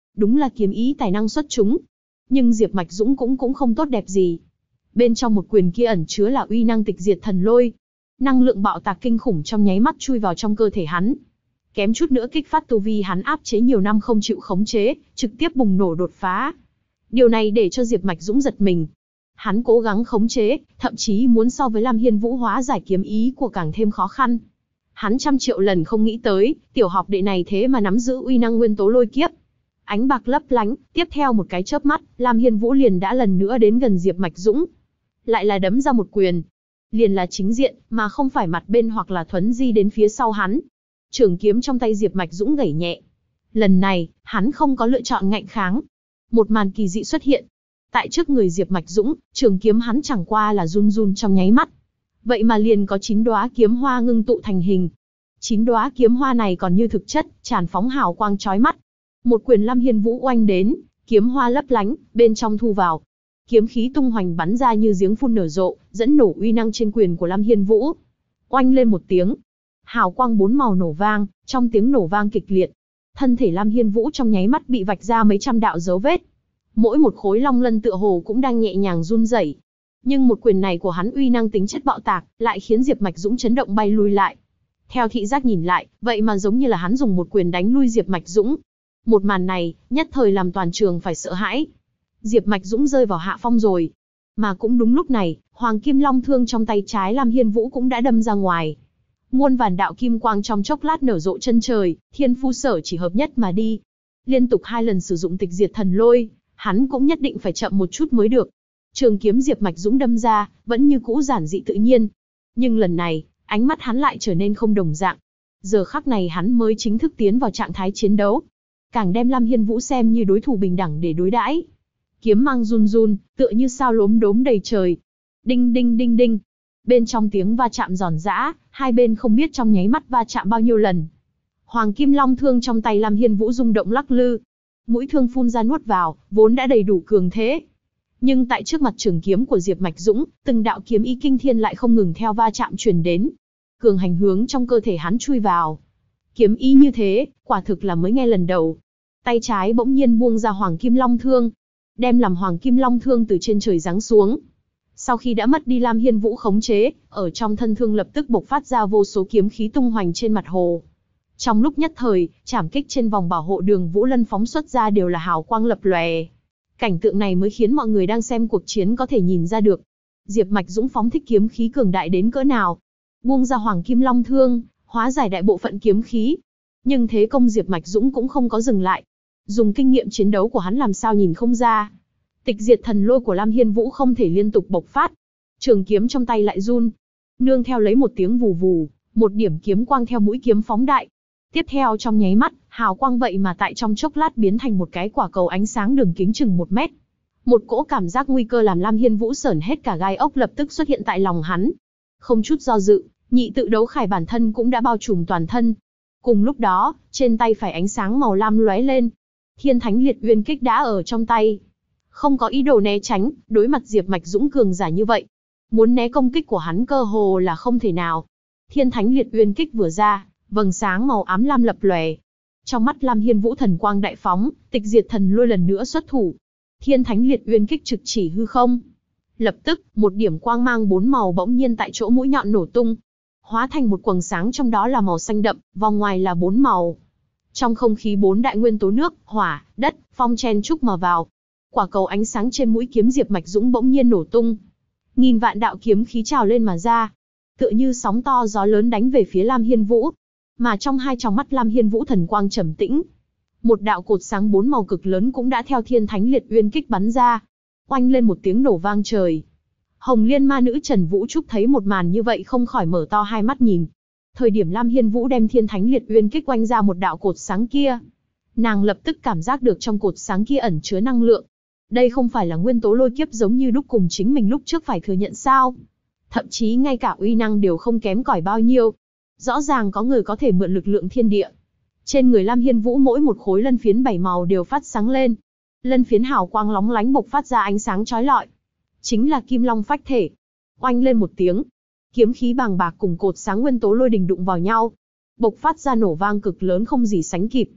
Đúng là kiếm ý tài năng xuất chúng. Nhưng Diệp Mạch Dũng cũng không tốt đẹp gì. Bên trong một quyền kia ẩn chứa là uy năng tịch diệt thần lôi. Năng lượng bạo tạc kinh khủng trong nháy mắt chui vào trong cơ thể hắn. Kém chút nữa kích phát tu vi hắn áp chế nhiều năm không chịu khống chế, trực tiếp bùng nổ đột phá. Điều này để cho Diệp Mạch Dũng giật mình. Hắn cố gắng khống chế, thậm chí muốn so với Lam Hiên Vũ hóa giải kiếm ý của càng thêm khó khăn. Hắn trăm triệu lần không nghĩ tới, tiểu học đệ này thế mà nắm giữ uy năng nguyên tố lôi kiếp. Ánh bạc lấp lánh, tiếp theo một cái chớp mắt, Lam Hiên Vũ liền đã lần nữa đến gần Diệp Mạch Dũng. Lại là đấm ra một quyền. Liền là chính diện, mà không phải mặt bên hoặc là thuấn di đến phía sau hắn. Trường kiếm trong tay Diệp Mạch Dũng gảy nhẹ. Lần này, hắn không có lựa chọn ngạnh kháng. Một màn kỳ dị xuất hiện. Tại trước người Diệp Mạch Dũng, trường kiếm hắn chẳng qua là run run trong nháy mắt. Vậy mà liền có 9 đóa kiếm hoa ngưng tụ thành hình. 9 đóa kiếm hoa này còn như thực chất, tràn phóng hào quang chói mắt. Một quyền Lam Hiên Vũ oanh đến, kiếm hoa lấp lánh, bên trong thu vào. Kiếm khí tung hoành bắn ra như giếng phun nở rộ, dẫn nổ uy năng trên quyền của Lam Hiên Vũ. Oanh lên một tiếng, hào quang 4 màu nổ vang, trong tiếng nổ vang kịch liệt, thân thể Lam Hiên Vũ trong nháy mắt bị vạch ra mấy trăm đạo dấu vết. Mỗi một khối long lân tựa hồ cũng đang nhẹ nhàng run rẩy. Nhưng một quyền này của hắn uy năng tính chất bạo tạc, lại khiến Diệp Mạch Dũng chấn động bay lui lại. Theo thị giác nhìn lại, vậy mà giống như là hắn dùng một quyền đánh lui Diệp Mạch Dũng. Một màn này, nhất thời làm toàn trường phải sợ hãi. Diệp Mạch Dũng rơi vào hạ phong rồi. Mà cũng đúng lúc này, Hoàng Kim Long thương trong tay trái Lam Hiên Vũ cũng đã đâm ra ngoài. Muôn vàn đạo kim quang trong chốc lát nở rộ chân trời, thiên phu sở chỉ hợp nhất mà đi. Liên tục 2 lần sử dụng tịch diệt thần lôi, hắn cũng nhất định phải chậm một chút mới được. Trường kiếm Diệp Mạch Dũng đâm ra, vẫn như cũ giản dị tự nhiên. Nhưng lần này, ánh mắt hắn lại trở nên không đồng dạng. Giờ khắc này hắn mới chính thức tiến vào trạng thái chiến đấu. Càng đem Lam Hiên Vũ xem như đối thủ bình đẳng để đối đãi. Kiếm mang run run, tựa như sao lốm đốm đầy trời. Đinh đinh đinh đinh. Bên trong tiếng va chạm giòn giã, hai bên không biết trong nháy mắt va chạm bao nhiêu lần. Hoàng Kim Long thương trong tay Lam Hiên Vũ rung động lắc lư. Mũi thương phun ra nuốt vào, vốn đã đầy đủ cường thế. Nhưng tại trước mặt trường kiếm của Diệp Mạch Dũng, từng đạo kiếm ý kinh thiên lại không ngừng theo va chạm truyền đến. Cường hành hướng trong cơ thể hắn chui vào. Kiếm ý như thế, quả thực là mới nghe lần đầu. Tay trái bỗng nhiên buông ra Hoàng Kim Long thương, đem làm Hoàng Kim Long thương từ trên trời giáng xuống. Sau khi đã mất đi Lam Hiên Vũ khống chế, ở trong thân thương lập tức bộc phát ra vô số kiếm khí tung hoành trên mặt hồ. Trong lúc nhất thời, trảm kích trên vòng bảo hộ đường Vũ Lân phóng xuất ra đều là hào quang lập lòe. Cảnh tượng này mới khiến mọi người đang xem cuộc chiến có thể nhìn ra được Diệp Mạch Dũng phóng thích kiếm khí cường đại đến cỡ nào. Buông ra Hoàng Kim Long thương, hóa giải đại bộ phận kiếm khí. Nhưng thế công Diệp Mạch Dũng cũng không có dừng lại. Dùng kinh nghiệm chiến đấu của hắn làm sao nhìn không ra. Tịch diệt thần lôi của Lam Hiên Vũ không thể liên tục bộc phát. Trường kiếm trong tay lại run. Nương theo lấy một tiếng vù vù, một điểm kiếm quang theo mũi kiếm phóng đại. Tiếp theo trong nháy mắt, hào quang vậy mà tại trong chốc lát biến thành một cái quả cầu ánh sáng đường kính chừng 1 mét. Một cỗ cảm giác nguy cơ làm Lam Hiên Vũ sởn hết cả gai ốc lập tức xuất hiện tại lòng hắn. Không chút do dự, nhị tự đấu khải bản thân cũng đã bao trùm toàn thân. Cùng lúc đó, trên tay phải ánh sáng màu lam lóe lên. Thiên Thánh Liệt Uyên Kích đã ở trong tay. Không có ý đồ né tránh, đối mặt Diệp Mạch Dũng cường giả như vậy. Muốn né công kích của hắn cơ hồ là không thể nào. Thiên Thánh Liệt Uyên Kích vừa ra, vầng sáng màu ám lam lập lòe. Trong mắt Lam Hiên Vũ thần quang đại phóng, tịch diệt thần lôi lần nữa xuất thủ. Thiên Thánh Liệt Uyên Kích trực chỉ hư không. Lập tức, một điểm quang mang 4 màu bỗng nhiên tại chỗ mũi nhọn nổ tung. Hóa thành một quầng sáng trong đó là màu xanh đậm, vòng ngoài là 4 màu. Trong không khí 4 đại nguyên tố nước, hỏa, đất, phong chen chúc mà vào. Quả cầu ánh sáng trên mũi kiếm Diệp Mạch Dũng bỗng nhiên nổ tung. Nghìn vạn đạo kiếm khí trào lên mà ra. Tựa như sóng to gió lớn đánh về phía Lam Hiên Vũ. Mà trong hai tròng mắt Lam Hiên Vũ thần quang trầm tĩnh. Một đạo cột sáng 4 màu cực lớn cũng đã theo Thiên Thánh Liệt Uyên Kích bắn ra. Oanh lên một tiếng nổ vang trời. Hồng Liên ma nữ Trần Vũ Trúc thấy một màn như vậy không khỏi mở to hai mắt nhìn. Thời điểm Lam Hiên Vũ đem Thiên Thánh Liệt Uyên Kích oanh ra một đạo cột sáng kia, nàng lập tức cảm giác được trong cột sáng kia ẩn chứa năng lượng. Đây không phải là nguyên tố lôi kiếp giống như đúc cùng chính mình lúc trước phải thừa nhận sao? Thậm chí ngay cả uy năng đều không kém cỏi bao nhiêu. Rõ ràng có người có thể mượn lực lượng thiên địa. Trên người Lam Hiên Vũ mỗi một khối lân phiến 7 màu đều phát sáng lên. Lân phiến hào quang lóng lánh bộc phát ra ánh sáng chói lọi. Chính là Kim Long phách thể. Oanh lên một tiếng, kiếm khí bàng bạc cùng cột sáng nguyên tố lôi đình đụng vào nhau, bộc phát ra nổ vang cực lớn không gì sánh kịp.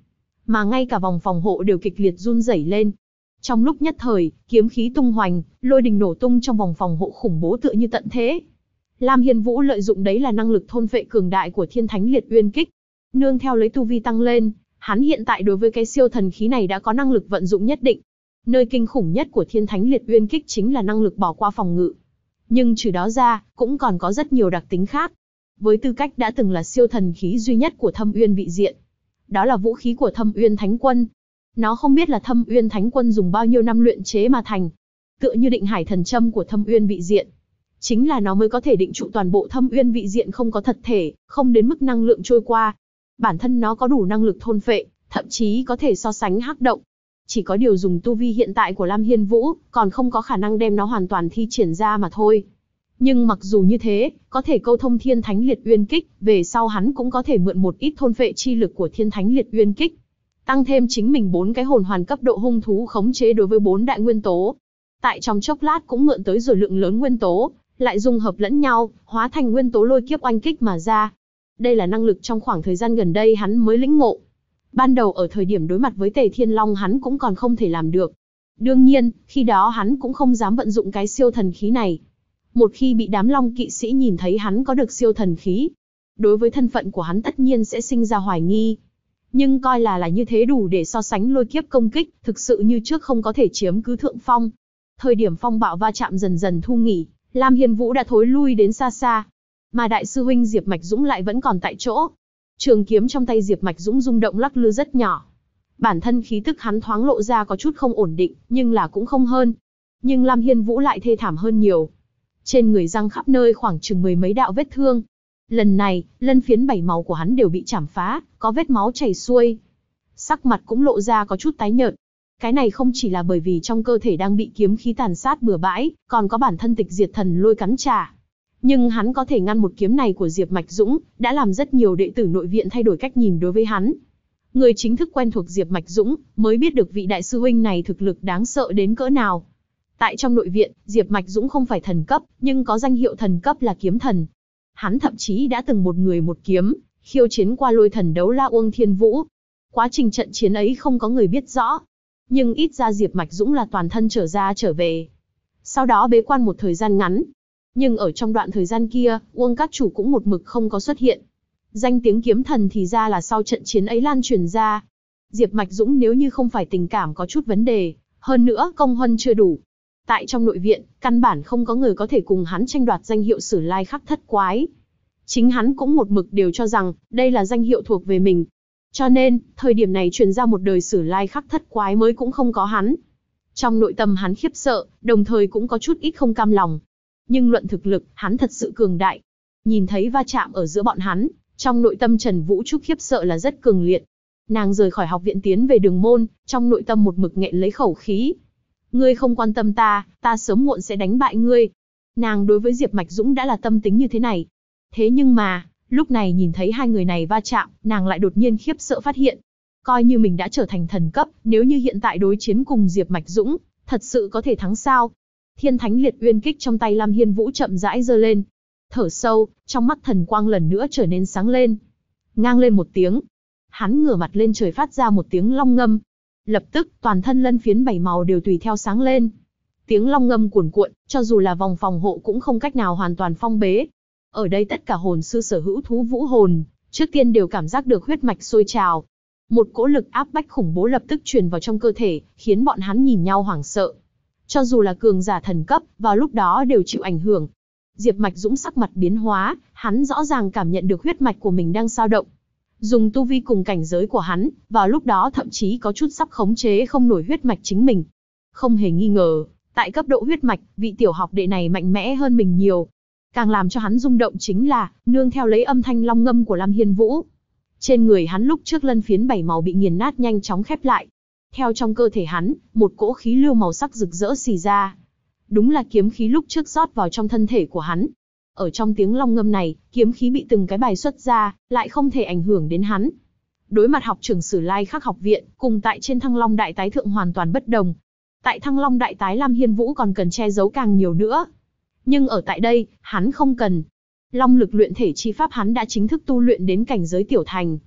mà ngay cả vòng phòng hộ đều kịch liệt run rẩy lên. Trong lúc nhất thời, kiếm khí tung hoành, lôi đình nổ tung trong vòng phòng hộ khủng bố tựa như tận thế. Lam Hiên Vũ lợi dụng đấy là năng lực thôn phệ cường đại của Thiên Thánh Liệt Uyên Kích. Nương theo lấy tu vi tăng lên, hắn hiện tại đối với cái siêu thần khí này đã có năng lực vận dụng nhất định. Nơi kinh khủng nhất của Thiên Thánh Liệt Uyên Kích chính là năng lực bỏ qua phòng ngự. Nhưng trừ đó ra, cũng còn có rất nhiều đặc tính khác. Với tư cách đã từng là siêu thần khí duy nhất của Thâm Uyên Vị Diện, đó là vũ khí của Thâm Uyên Thánh Quân. Nó không biết là Thâm Uyên Thánh Quân dùng bao nhiêu năm luyện chế mà thành. Tựa như định hải thần châm của Thâm Uyên Vị Diện. Chính là nó mới có thể định trụ toàn bộ Thâm Uyên Vị Diện không có thật thể, không đến mức năng lượng trôi qua. Bản thân nó có đủ năng lực thôn phệ, thậm chí có thể so sánh hắc động. Chỉ có điều dùng tu vi hiện tại của Lam Hiên Vũ, còn không có khả năng đem nó hoàn toàn thi triển ra mà thôi. Nhưng mặc dù như thế, có thể câu thông Thiên Thánh Liệt Uyên Kích, về sau hắn cũng có thể mượn một ít thôn phệ chi lực của Thiên Thánh Liệt Uyên Kích. Tăng thêm chính mình 4 cái hồn hoàn cấp độ hung thú khống chế đối với 4 đại nguyên tố. Tại trong chốc lát cũng mượn tới rồi lượng lớn nguyên tố, lại dung hợp lẫn nhau, hóa thành nguyên tố lôi kiếp oanh kích mà ra. Đây là năng lực trong khoảng thời gian gần đây hắn mới lĩnh ngộ. Ban đầu ở thời điểm đối mặt với Tề Thiên Long hắn cũng còn không thể làm được. Đương nhiên, khi đó hắn cũng không dám vận dụng cái siêu thần khí này. Một khi bị đám Long kỵ sĩ nhìn thấy hắn có được siêu thần khí, đối với thân phận của hắn tất nhiên sẽ sinh ra hoài nghi. Nhưng coi là như thế đủ để so sánh lôi kiếp công kích, thực sự như trước không có thể chiếm cứ thượng phong. Thời điểm phong bạo va chạm dần dần thu nghỉ, Lam Hiên Vũ đã thối lui đến xa xa. Mà đại sư huynh Diệp Mạch Dũng lại vẫn còn tại chỗ. Trường kiếm trong tay Diệp Mạch Dũng rung động lắc lư rất nhỏ. Bản thân khí tức hắn thoáng lộ ra có chút không ổn định, nhưng là cũng không hơn. Nhưng Lam Hiên Vũ lại thê thảm hơn nhiều. Trên người răng khắp nơi khoảng chừng 10 mấy đạo vết thương. Lần này, lân phiến 7 màu của hắn đều bị chảm phá, có vết máu chảy xuôi. Sắc mặt cũng lộ ra có chút tái nhợt. Cái này không chỉ là bởi vì trong cơ thể đang bị kiếm khí tàn sát bừa bãi, còn có bản thân tịch diệt thần lôi cắn trả. Nhưng hắn có thể ngăn một kiếm này của Diệp Mạch Dũng, đã làm rất nhiều đệ tử nội viện thay đổi cách nhìn đối với hắn. Người chính thức quen thuộc Diệp Mạch Dũng, mới biết được vị đại sư huynh này thực lực đáng sợ đến cỡ nào. Tại trong nội viện, Diệp Mạch Dũng không phải thần cấp, nhưng có danh hiệu thần cấp là kiếm thần. Hắn thậm chí đã từng một người một kiếm, khiêu chiến qua lôi thần đấu la Uông Thiên Vũ. Quá trình trận chiến ấy không có người biết rõ. Nhưng ít ra Diệp Mạch Dũng là toàn thân trở về. Sau đó bế quan một thời gian ngắn. Nhưng ở trong đoạn thời gian kia, Uông các chủ cũng một mực không có xuất hiện. Danh tiếng kiếm thần thì ra là sau trận chiến ấy lan truyền ra. Diệp Mạch Dũng nếu như không phải tình cảm có chút vấn đề, hơn nữa công huân chưa đủ. Tại trong nội viện, căn bản không có người có thể cùng hắn tranh đoạt danh hiệu Sử Lai Khắc Thất Quái. Chính hắn cũng một mực đều cho rằng, đây là danh hiệu thuộc về mình. Cho nên, thời điểm này truyền ra một đời Sử Lai Khắc Thất Quái mới cũng không có hắn. Trong nội tâm hắn khiếp sợ, đồng thời cũng có chút ít không cam lòng. Nhưng luận thực lực, hắn thật sự cường đại. Nhìn thấy va chạm ở giữa bọn hắn, trong nội tâm Trần Vũ Trúc khiếp sợ là rất cường liệt. Nàng rời khỏi học viện tiến về đường môn, trong nội tâm một mực nghẹn lấy khẩu khí. Ngươi không quan tâm ta, ta sớm muộn sẽ đánh bại ngươi. Nàng đối với Diệp Mạch Dũng đã là tâm tính như thế này. Thế nhưng mà, lúc này nhìn thấy hai người này va chạm, nàng lại đột nhiên khiếp sợ phát hiện. Coi như mình đã trở thành thần cấp, nếu như hiện tại đối chiến cùng Diệp Mạch Dũng, thật sự có thể thắng sao? Thiên Thánh Liệt Uyên Kích trong tay Lam Hiên Vũ chậm rãi giơ lên. Thở sâu, trong mắt thần quang lần nữa trở nên sáng lên. Ngang lên một tiếng. Hắn ngửa mặt lên trời phát ra một tiếng long ngâm. Lập tức, toàn thân lân phiến 7 màu đều tùy theo sáng lên. Tiếng long ngâm cuồn cuộn, cho dù là vòng phòng hộ cũng không cách nào hoàn toàn phong bế. Ở đây tất cả hồn sư sở hữu thú vũ hồn, trước tiên đều cảm giác được huyết mạch sôi trào. Một cỗ lực áp bách khủng bố lập tức truyền vào trong cơ thể, khiến bọn hắn nhìn nhau hoảng sợ. Cho dù là cường giả thần cấp, vào lúc đó đều chịu ảnh hưởng. Diệp Mạch Dũng sắc mặt biến hóa, hắn rõ ràng cảm nhận được huyết mạch của mình đang dao động. Dùng tu vi cùng cảnh giới của hắn, vào lúc đó thậm chí có chút sắp khống chế không nổi huyết mạch chính mình. Không hề nghi ngờ, tại cấp độ huyết mạch, vị tiểu học đệ này mạnh mẽ hơn mình nhiều. Càng làm cho hắn rung động chính là, nương theo lấy âm thanh long ngâm của Lam Hiên Vũ. Trên người hắn lúc trước lân phiến 7 màu bị nghiền nát nhanh chóng khép lại. Theo trong cơ thể hắn, một cỗ khí lưu màu sắc rực rỡ xì ra. Đúng là kiếm khí lúc trước rót vào trong thân thể của hắn. Ở trong tiếng long ngâm này, kiếm khí bị từng cái bài xuất ra, lại không thể ảnh hưởng đến hắn. Đối mặt học trưởng Sử Lai Khắc học viện, cùng tại trên Thăng Long Đại Tái thượng hoàn toàn bất đồng. Tại Thăng Long Đại Tái Lam Hiên Vũ còn cần che giấu càng nhiều nữa. Nhưng ở tại đây, hắn không cần. Long lực luyện thể chi pháp hắn đã chính thức tu luyện đến cảnh giới tiểu thành.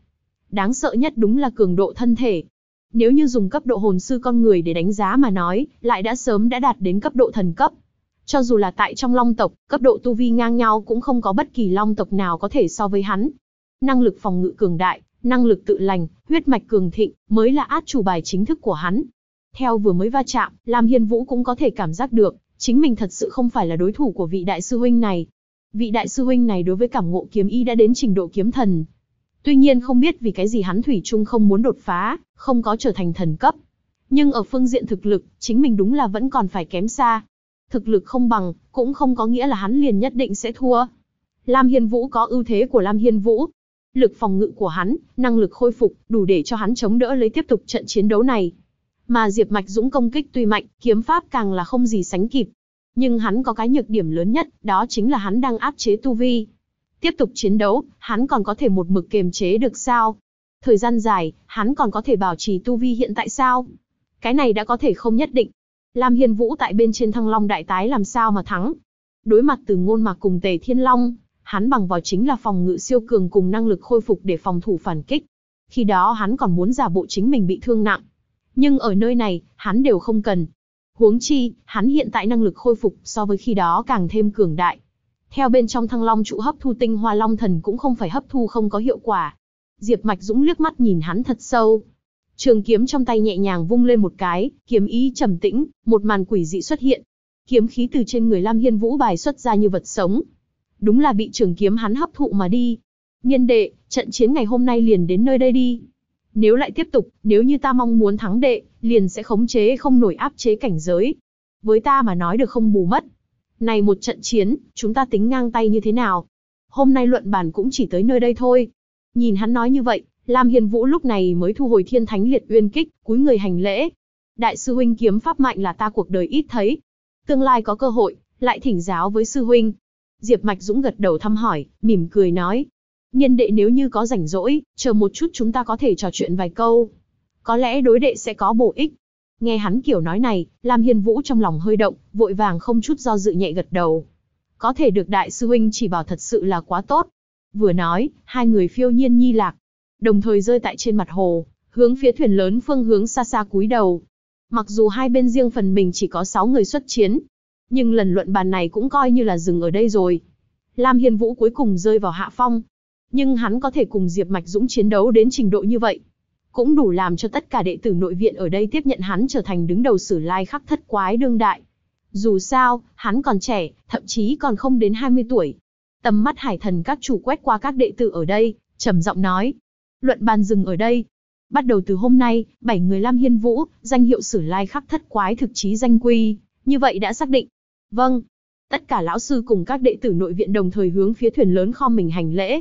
Đáng sợ nhất đúng là cường độ thân thể. Nếu như dùng cấp độ hồn sư con người để đánh giá mà nói, lại đã sớm đã đạt đến cấp độ thần cấp. Cho dù là tại trong Long tộc, cấp độ tu vi ngang nhau cũng không có bất kỳ Long tộc nào có thể so với hắn. Năng lực phòng ngự cường đại, năng lực tự lành, huyết mạch cường thịnh, mới là át chủ bài chính thức của hắn. Theo vừa mới va chạm, Lam Hiên Vũ cũng có thể cảm giác được, chính mình thật sự không phải là đối thủ của vị đại sư huynh này. Vị đại sư huynh này đối với cảm ngộ kiếm ý đã đến trình độ kiếm thần. Tuy nhiên không biết vì cái gì hắn thủy chung không muốn đột phá, không có trở thành thần cấp. Nhưng ở phương diện thực lực, chính mình đúng là vẫn còn phải kém xa. Thực lực không bằng, cũng không có nghĩa là hắn liền nhất định sẽ thua. Lam Hiên Vũ có ưu thế của Lam Hiên Vũ. Lực phòng ngự của hắn, năng lực khôi phục, đủ để cho hắn chống đỡ lấy tiếp tục trận chiến đấu này. Mà Diệp Mạch Dũng công kích tuy mạnh, kiếm pháp càng là không gì sánh kịp. Nhưng hắn có cái nhược điểm lớn nhất, đó chính là hắn đang áp chế tu vi. Tiếp tục chiến đấu, hắn còn có thể một mực kiềm chế được sao? Thời gian dài, hắn còn có thể bảo trì tu vi hiện tại sao? Cái này đã có thể không nhất định. Lam Hiên Vũ tại bên trên Thăng Long Đại Tái làm sao mà thắng? Đối mặt Từ Ngôn Mạc cùng Tề Thiên Long, hắn bằng vào chính là phòng ngự siêu cường cùng năng lực khôi phục để phòng thủ phản kích. Khi đó hắn còn muốn giả bộ chính mình bị thương nặng. Nhưng ở nơi này, hắn đều không cần. Huống chi, hắn hiện tại năng lực khôi phục so với khi đó càng thêm cường đại. Theo bên trong Thăng Long trụ hấp thu tinh hoa long thần cũng không phải hấp thu không có hiệu quả. Diệp Mạch Dũng liếc mắt nhìn hắn thật sâu. Trường kiếm trong tay nhẹ nhàng vung lên một cái, kiếm ý trầm tĩnh, một màn quỷ dị xuất hiện. Kiếm khí từ trên người Lam Hiên Vũ bài xuất ra như vật sống. Đúng là bị trường kiếm hắn hấp thụ mà đi. Nhân đệ, trận chiến ngày hôm nay liền đến nơi đây đi. Nếu lại tiếp tục, nếu như ta mong muốn thắng đệ, liền sẽ khống chế không nổi áp chế cảnh giới. Với ta mà nói được không bù mất. Này một trận chiến, chúng ta tính ngang tay như thế nào? Hôm nay luận bàn cũng chỉ tới nơi đây thôi. Nhìn hắn nói như vậy, Lam Hiên Vũ lúc này mới thu hồi Thiên Thánh Liệt Uyên Kích, cúi người hành lễ. Đại sư huynh kiếm pháp mạnh là ta cuộc đời ít thấy. Tương lai có cơ hội, lại thỉnh giáo với sư huynh. Diệp Mạch Dũng gật đầu thăm hỏi, mỉm cười nói. Nhân đệ nếu như có rảnh rỗi, chờ một chút chúng ta có thể trò chuyện vài câu. Có lẽ đối đệ sẽ có bổ ích. Nghe hắn kiểu nói này, Lam Hiên Vũ trong lòng hơi động, vội vàng không chút do dự nhẹ gật đầu. Có thể được đại sư huynh chỉ bảo thật sự là quá tốt. Vừa nói, hai người phiêu nhiên nhi lạc, đồng thời rơi tại trên mặt hồ, hướng phía thuyền lớn phương hướng xa xa cúi đầu. Mặc dù hai bên riêng phần mình chỉ có 6 người xuất chiến, nhưng lần luận bàn này cũng coi như là dừng ở đây rồi. Lam Hiên Vũ cuối cùng rơi vào hạ phong, nhưng hắn có thể cùng Diệp Mạch Dũng chiến đấu đến trình độ như vậy, cũng đủ làm cho tất cả đệ tử nội viện ở đây tiếp nhận hắn trở thành đứng đầu Sử Lai Khắc Thất Quái đương đại. Dù sao, hắn còn trẻ, thậm chí còn không đến 20 tuổi. Tầm mắt Hải Thần các chủ quét qua các đệ tử ở đây, trầm giọng nói: luận bàn dừng ở đây. Bắt đầu từ hôm nay, 7 người Lam Hiên Vũ, danh hiệu Sử Lai Khắc Thất Quái thực chí danh quy, như vậy đã xác định. Vâng. Tất cả lão sư cùng các đệ tử nội viện đồng thời hướng phía thuyền lớn khom mình hành lễ.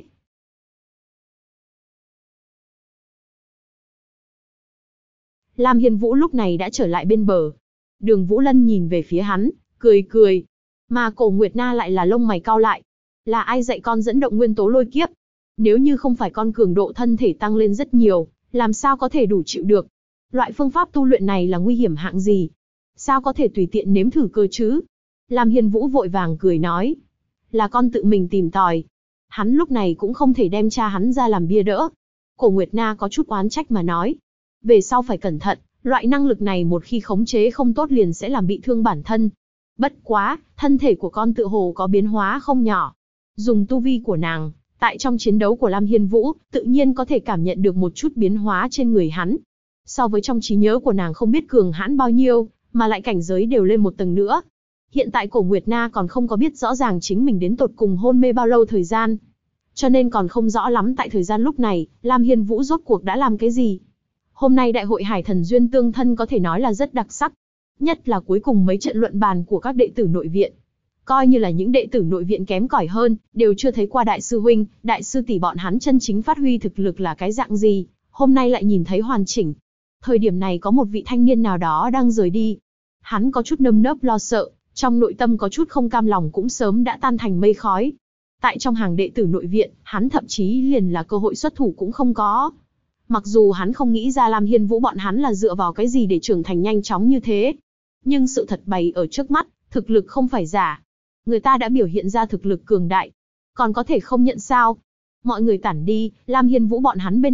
Lam Hiên Vũ lúc này đã trở lại bên bờ. Đường Vũ Lân nhìn về phía hắn, cười cười. Mà Cổ Nguyệt Na lại là lông mày cau lại. Là ai dạy con dẫn động nguyên tố lôi kiếp? Nếu như không phải con cường độ thân thể tăng lên rất nhiều, làm sao có thể đủ chịu được? Loại phương pháp tu luyện này là nguy hiểm hạng gì? Sao có thể tùy tiện nếm thử cơ chứ? Lam Hiên Vũ vội vàng cười nói. Là con tự mình tìm tòi. Hắn lúc này cũng không thể đem cha hắn ra làm bia đỡ. Cổ Nguyệt Na có chút oán trách mà nói. Về sau phải cẩn thận, loại năng lực này một khi khống chế không tốt liền sẽ làm bị thương bản thân. Bất quá, thân thể của con tự hồ có biến hóa không nhỏ. Dùng tu vi của nàng, tại trong chiến đấu của Lam Hiên Vũ, tự nhiên có thể cảm nhận được một chút biến hóa trên người hắn. So với trong trí nhớ của nàng không biết cường hãn bao nhiêu, mà lại cảnh giới đều lên một tầng nữa. Hiện tại Cổ Nguyệt Na còn không có biết rõ ràng chính mình đến tột cùng hôn mê bao lâu thời gian. Cho nên còn không rõ lắm tại thời gian lúc này, Lam Hiên Vũ rốt cuộc đã làm cái gì. Hôm nay đại hội Hải Thần Duyên Tương Thân có thể nói là rất đặc sắc. Nhất là cuối cùng mấy trận luận bàn của các đệ tử nội viện. Coi như là những đệ tử nội viện kém cỏi hơn, đều chưa thấy qua đại sư huynh, đại sư tỷ bọn hắn chân chính phát huy thực lực là cái dạng gì, hôm nay lại nhìn thấy hoàn chỉnh. Thời điểm này có một vị thanh niên nào đó đang rời đi. Hắn có chút nơm nớp lo sợ, trong nội tâm có chút không cam lòng cũng sớm đã tan thành mây khói. Tại trong hàng đệ tử nội viện, hắn thậm chí liền là cơ hội xuất thủ cũng không có. Mặc dù hắn không nghĩ ra Lam Hiên Vũ bọn hắn là dựa vào cái gì để trưởng thành nhanh chóng như thế. Nhưng sự thật bày ở trước mắt, thực lực không phải giả. Người ta đã biểu hiện ra thực lực cường đại. Còn có thể không nhận sao? Mọi người tản đi, Lam Hiên Vũ bọn hắn bên này,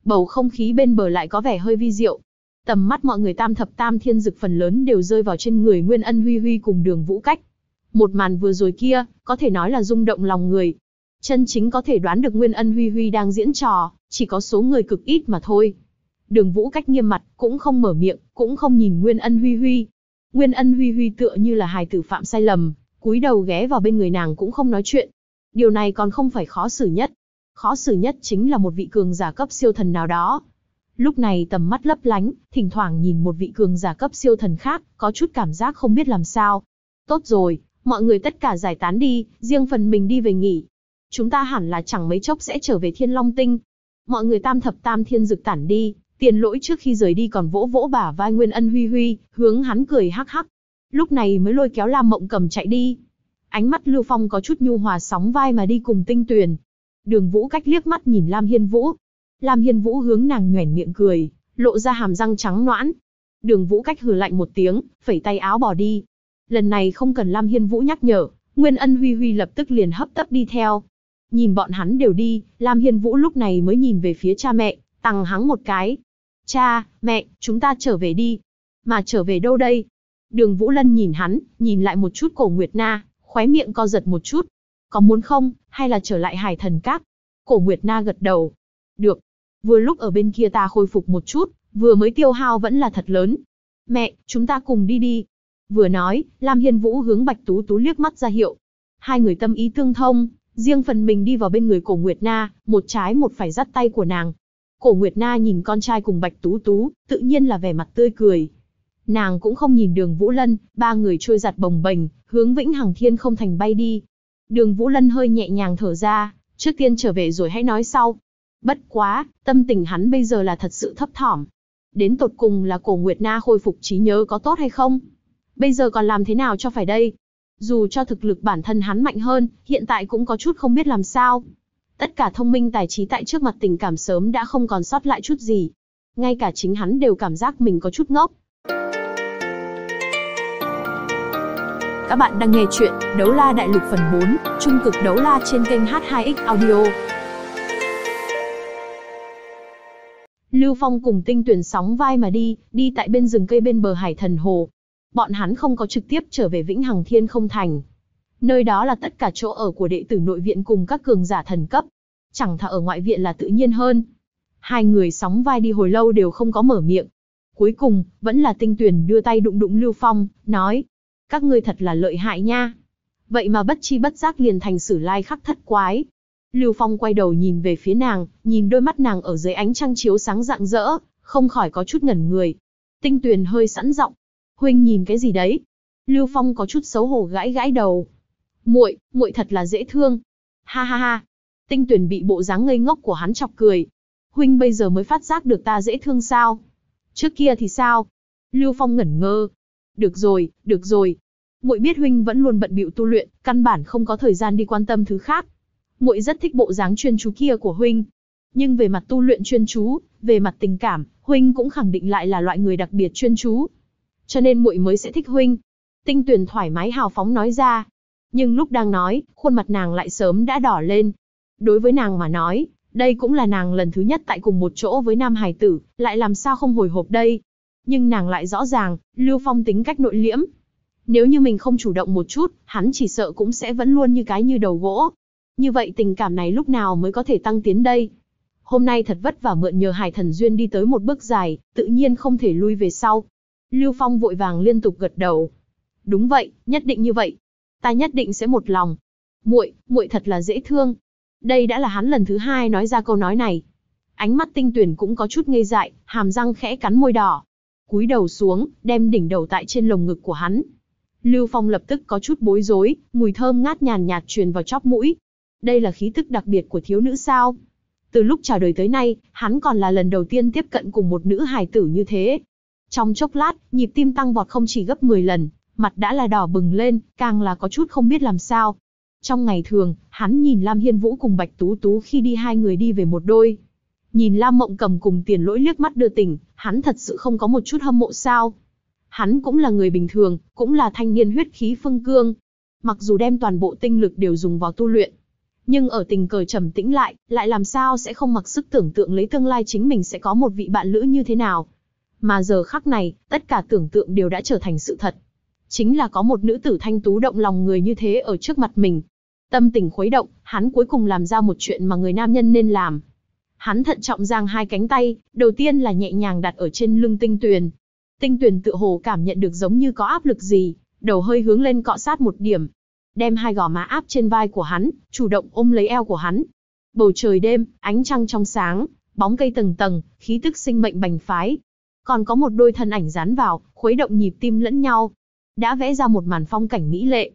Bầu không khí bên bờ lại có vẻ hơi vi diệu. Tầm mắt mọi người tam thập tam thiên dực phần lớn đều rơi vào trên người Nguyên Ân Huy Huy cùng Đường Vũ Cách. Một màn vừa rồi kia, có thể nói là rung động lòng người. Chân chính có thể đoán được Nguyên Ân Huy Huy đang diễn trò, chỉ có số người cực ít mà thôi. Đường Vũ Cách nghiêm mặt, cũng không mở miệng, cũng không nhìn Nguyên Ân Huy Huy. Nguyên Ân Huy Huy tựa như là hài tử phạm sai lầm, cúi đầu ghé vào bên người nàng cũng không nói chuyện. Điều này còn không phải khó xử nhất. Khó xử nhất chính là một vị cường giả cấp siêu thần nào đó. Lúc này tầm mắt lấp lánh, thỉnh thoảng nhìn một vị cường giả cấp siêu thần khác, có chút cảm giác không biết làm sao. Tốt rồi, mọi người tất cả giải tán đi, riêng phần mình đi về nghỉ. Chúng ta hẳn là chẳng mấy chốc sẽ trở về Thiên Long Tinh. Mọi người tam thập tam thiên dực tản đi, Tiền Lỗi trước khi rời đi còn vỗ vỗ bả vai Nguyên Ân Huy Huy, hướng hắn cười hắc hắc. Lúc này mới lôi kéo Lam Mộng Cầm chạy đi. Ánh mắt Lưu Phong có chút nhu hòa sóng vai mà đi cùng Tinh Tuyền. Đường Vũ Cách liếc mắt nhìn Lam Hiên Vũ. Lam Hiên Vũ hướng nàng nhoẻn miệng cười, lộ ra hàm răng trắng nõn. Đường Vũ Cách hừ lạnh một tiếng, phẩy tay áo bỏ đi. Lần này không cần Lam Hiên Vũ nhắc nhở, Nguyên Ân Huy Huy lập tức liền hấp tấp đi theo. Nhìn bọn hắn đều đi, Lam Hiên Vũ lúc này mới nhìn về phía cha mẹ, tằng hắng một cái. Cha, mẹ, chúng ta trở về đi. Mà trở về đâu đây? Đường Vũ Lân nhìn hắn, nhìn lại một chút Cổ Nguyệt Na, khóe miệng co giật một chút. Có muốn không, hay là trở lại Hải Thần Các? Cổ Nguyệt Na gật đầu. Được. Vừa lúc ở bên kia ta khôi phục một chút, vừa mới tiêu hao vẫn là thật lớn. Mẹ, chúng ta cùng đi đi. Vừa nói, Lam Hiên Vũ hướng Bạch Tú Tú liếc mắt ra hiệu. Hai người tâm ý tương thông, riêng phần mình đi vào bên người Cổ Nguyệt Na, một trái một phải dắt tay của nàng. Cổ Nguyệt Na nhìn con trai cùng Bạch Tú Tú, tự nhiên là vẻ mặt tươi cười. Nàng cũng không nhìn Đường Vũ Lân, ba người trôi giặt bồng bềnh, hướng Vĩnh Hằng Thiên Không Thành bay đi. Đường Vũ Lân hơi nhẹ nhàng thở ra, trước tiên trở về rồi hãy nói sau. Bất quá, tâm tình hắn bây giờ là thật sự thấp thỏm. Đến tột cùng là Cổ Nguyệt Na khôi phục trí nhớ có tốt hay không? Bây giờ còn làm thế nào cho phải đây? Dù cho thực lực bản thân hắn mạnh hơn, hiện tại cũng có chút không biết làm sao. Tất cả thông minh tài trí tại trước mặt tình cảm sớm đã không còn sót lại chút gì. Ngay cả chính hắn đều cảm giác mình có chút ngốc. Các bạn đang nghe chuyện Đấu La Đại Lục phần 4, Trung Cực Đấu La trên kênh H2X Audio. Lưu Phong cùng Tinh Tuyền sóng vai mà đi tại bên rừng cây bên bờ Hải Thần Hồ. Bọn hắn không có trực tiếp trở về Vĩnh Hằng Thiên Không Thành. Nơi đó là tất cả chỗ ở của đệ tử nội viện cùng các cường giả thần cấp. Chẳng thà ở ngoại viện là tự nhiên hơn. Hai người sóng vai đi hồi lâu đều không có mở miệng. Cuối cùng, vẫn là Tinh Tuyền đưa tay đụng đụng Lưu Phong, nói. Các ngươi thật là lợi hại nha. Vậy mà bất chi bất giác liền thành Sử Lai Khắc Thất Quái. Lưu Phong quay đầu nhìn về phía nàng, nhìn đôi mắt nàng ở dưới ánh trăng chiếu sáng rạng rỡ, không khỏi có chút ngẩn người. Tinh Tuyền hơi sẵn giọng. Huynh nhìn cái gì đấy? Lưu Phong có chút xấu hổ gãi gãi đầu. Muội thật là dễ thương. Ha ha ha. Tinh Tuyền bị bộ dáng ngây ngốc của hắn chọc cười. Huynh bây giờ mới phát giác được ta dễ thương sao? Trước kia thì sao? Lưu Phong ngẩn ngơ. Được rồi. Muội biết huynh vẫn luôn bận bịu tu luyện, căn bản không có thời gian đi quan tâm thứ khác. Muội rất thích bộ dáng chuyên chú kia của huynh. Nhưng về mặt tu luyện chuyên chú, về mặt tình cảm, huynh cũng khẳng định lại là loại người đặc biệt chuyên chú. Cho nên muội mới sẽ thích huynh. Tinh Tuyền thoải mái hào phóng nói ra. Nhưng lúc đang nói, khuôn mặt nàng lại sớm đã đỏ lên. Đối với nàng mà nói, đây cũng là nàng lần thứ nhất tại cùng một chỗ với nam hài tử, lại làm sao không hồi hộp đây. Nhưng nàng lại rõ ràng, Lưu Phong tính cách nội liễm. Nếu như mình không chủ động một chút, hắn chỉ sợ cũng sẽ vẫn luôn như cái như đầu gỗ. Như vậy tình cảm này lúc nào mới có thể tăng tiến đây? Hôm nay thật vất vả mượn nhờ Hải Thần Duyên đi tới một bước dài, tự nhiên không thể lui về sau. Lưu Phong vội vàng liên tục gật đầu. Đúng vậy, nhất định như vậy. Ta nhất định sẽ một lòng. Muội thật là dễ thương. Đây đã là hắn lần thứ hai nói ra câu nói này. Ánh mắt Tinh Tuyền cũng có chút ngây dại, hàm răng khẽ cắn môi đỏ. Cúi đầu xuống, đem đỉnh đầu tại trên lồng ngực của hắn. Lưu Phong lập tức có chút bối rối, mùi thơm ngát nhàn nhạt truyền vào chóp mũi. Đây là khí tức đặc biệt của thiếu nữ sao? Từ lúc chào đời tới nay, hắn còn là lần đầu tiên tiếp cận cùng một nữ hài tử như thế. Trong chốc lát, nhịp tim tăng vọt không chỉ gấp 10 lần, mặt đã là đỏ bừng lên, càng là có chút không biết làm sao. Trong ngày thường, hắn nhìn Lam Hiên Vũ cùng Bạch Tú Tú khi đi hai người đi về một đôi. Nhìn Lam Mộng Cầm cùng Tiền Lỗi liếc mắt đưa tình, hắn thật sự không có một chút hâm mộ sao. Hắn cũng là người bình thường, cũng là thanh niên huyết khí phương cương. Mặc dù đem toàn bộ tinh lực đều dùng vào tu luyện, Nhưng ở tình cờ trầm tĩnh lại làm sao sẽ không mặc sức tưởng tượng lấy tương lai chính mình sẽ có một vị bạn lữ như thế nào. Mà giờ khắc này, tất cả tưởng tượng đều đã trở thành sự thật. Chính là có một nữ tử thanh tú động lòng người như thế ở trước mặt mình. Tâm tình khuấy động, hắn cuối cùng làm ra một chuyện mà người nam nhân nên làm. Hắn thận trọng giang hai cánh tay, đầu tiên là nhẹ nhàng đặt ở trên lưng Tinh Tuyền. Tinh Tuyền tựa hồ cảm nhận được giống như có áp lực gì, đầu hơi hướng lên cọ sát một điểm. Đem hai gò má áp trên vai của hắn, chủ động ôm lấy eo của hắn. Bầu trời đêm, ánh trăng trong sáng, bóng cây tầng tầng, khí tức sinh mệnh bành phái. Còn có một đôi thân ảnh dán vào, khuấy động nhịp tim lẫn nhau. Đã vẽ ra một màn phong cảnh mỹ lệ.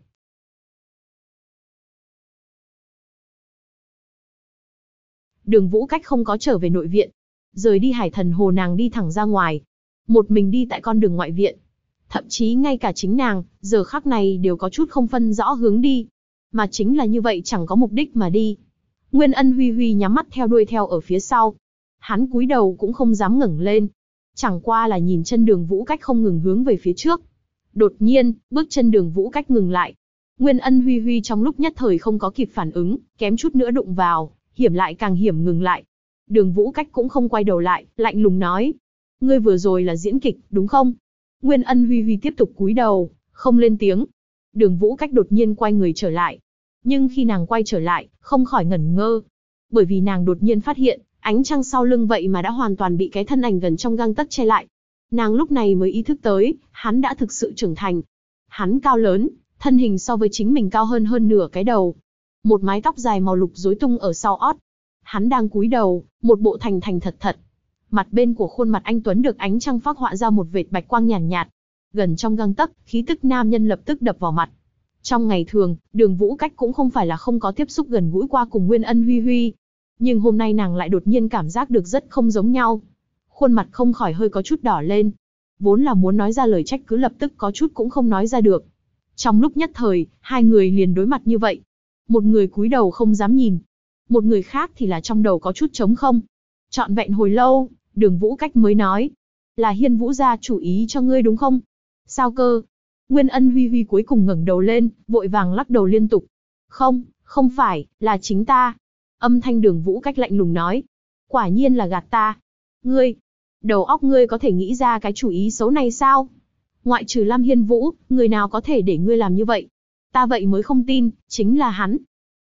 Đường Vũ Cách không có trở về nội viện. Rời đi Hải Thần Hồ, nàng đi thẳng ra ngoài. Một mình đi tại con đường ngoại viện. Thậm chí ngay cả chính nàng, giờ khắc này đều có chút không phân rõ hướng đi. Mà chính là như vậy chẳng có mục đích mà đi. Nguyên Ân Huy Huy nhắm mắt theo đuôi theo ở phía sau. Hắn cúi đầu cũng không dám ngẩng lên. Chẳng qua là nhìn chân Đường Vũ Cách không ngừng hướng về phía trước. Đột nhiên, bước chân Đường Vũ Cách ngừng lại. Nguyên Ân Huy Huy trong lúc nhất thời không có kịp phản ứng, kém chút nữa đụng vào, hiểm lại càng hiểm ngừng lại. Đường Vũ Cách cũng không quay đầu lại, lạnh lùng nói. Ngươi vừa rồi là diễn kịch, đúng không? Nguyên Ân Huy Huy tiếp tục cúi đầu, không lên tiếng. Đường Vũ Cách đột nhiên quay người trở lại. Nhưng khi nàng quay trở lại, không khỏi ngẩn ngơ. Bởi vì nàng đột nhiên phát hiện, ánh trăng sau lưng vậy mà đã hoàn toàn bị cái thân ảnh gần trong gang tấc che lại. Nàng lúc này mới ý thức tới, hắn đã thực sự trưởng thành. Hắn cao lớn, thân hình so với chính mình cao hơn nửa cái đầu. Một mái tóc dài màu lục rối tung ở sau ót. Hắn đang cúi đầu, một bộ thành thành thật thật. Mặt bên của khuôn mặt anh tuấn được ánh trăng phác họa ra một vệt bạch quang nhàn nhạt. Gần trong gang tấc, khí tức nam nhân lập tức đập vào mặt. Trong ngày thường, Đường Vũ Cách cũng không phải là không có tiếp xúc gần gũi qua cùng Nguyên Ân Huy Huy. Nhưng hôm nay nàng lại đột nhiên cảm giác được rất không giống nhau. Khuôn mặt không khỏi hơi có chút đỏ lên. Vốn là muốn nói ra lời trách cứ lập tức có chút cũng không nói ra được. Trong lúc nhất thời, hai người liền đối mặt như vậy. Một người cúi đầu không dám nhìn. Một người khác thì là trong đầu có chút trống không. Trọn vẹn hồi lâu, Đường Vũ Cách mới nói. Là Hiên Vũ gia chủ ý cho ngươi đúng không? Sao cơ? Nguyên Ân Huy Huy cuối cùng ngẩng đầu lên, vội vàng lắc đầu liên tục. Không, không phải, là chính ta. Âm thanh Đường Vũ Cách lạnh lùng nói. Quả nhiên là gạt ta. Ngươi, đầu óc ngươi có thể nghĩ ra cái chủ ý xấu này sao? Ngoại trừ Lam Hiên Vũ, người nào có thể để ngươi làm như vậy? Ta vậy mới không tin, chính là hắn.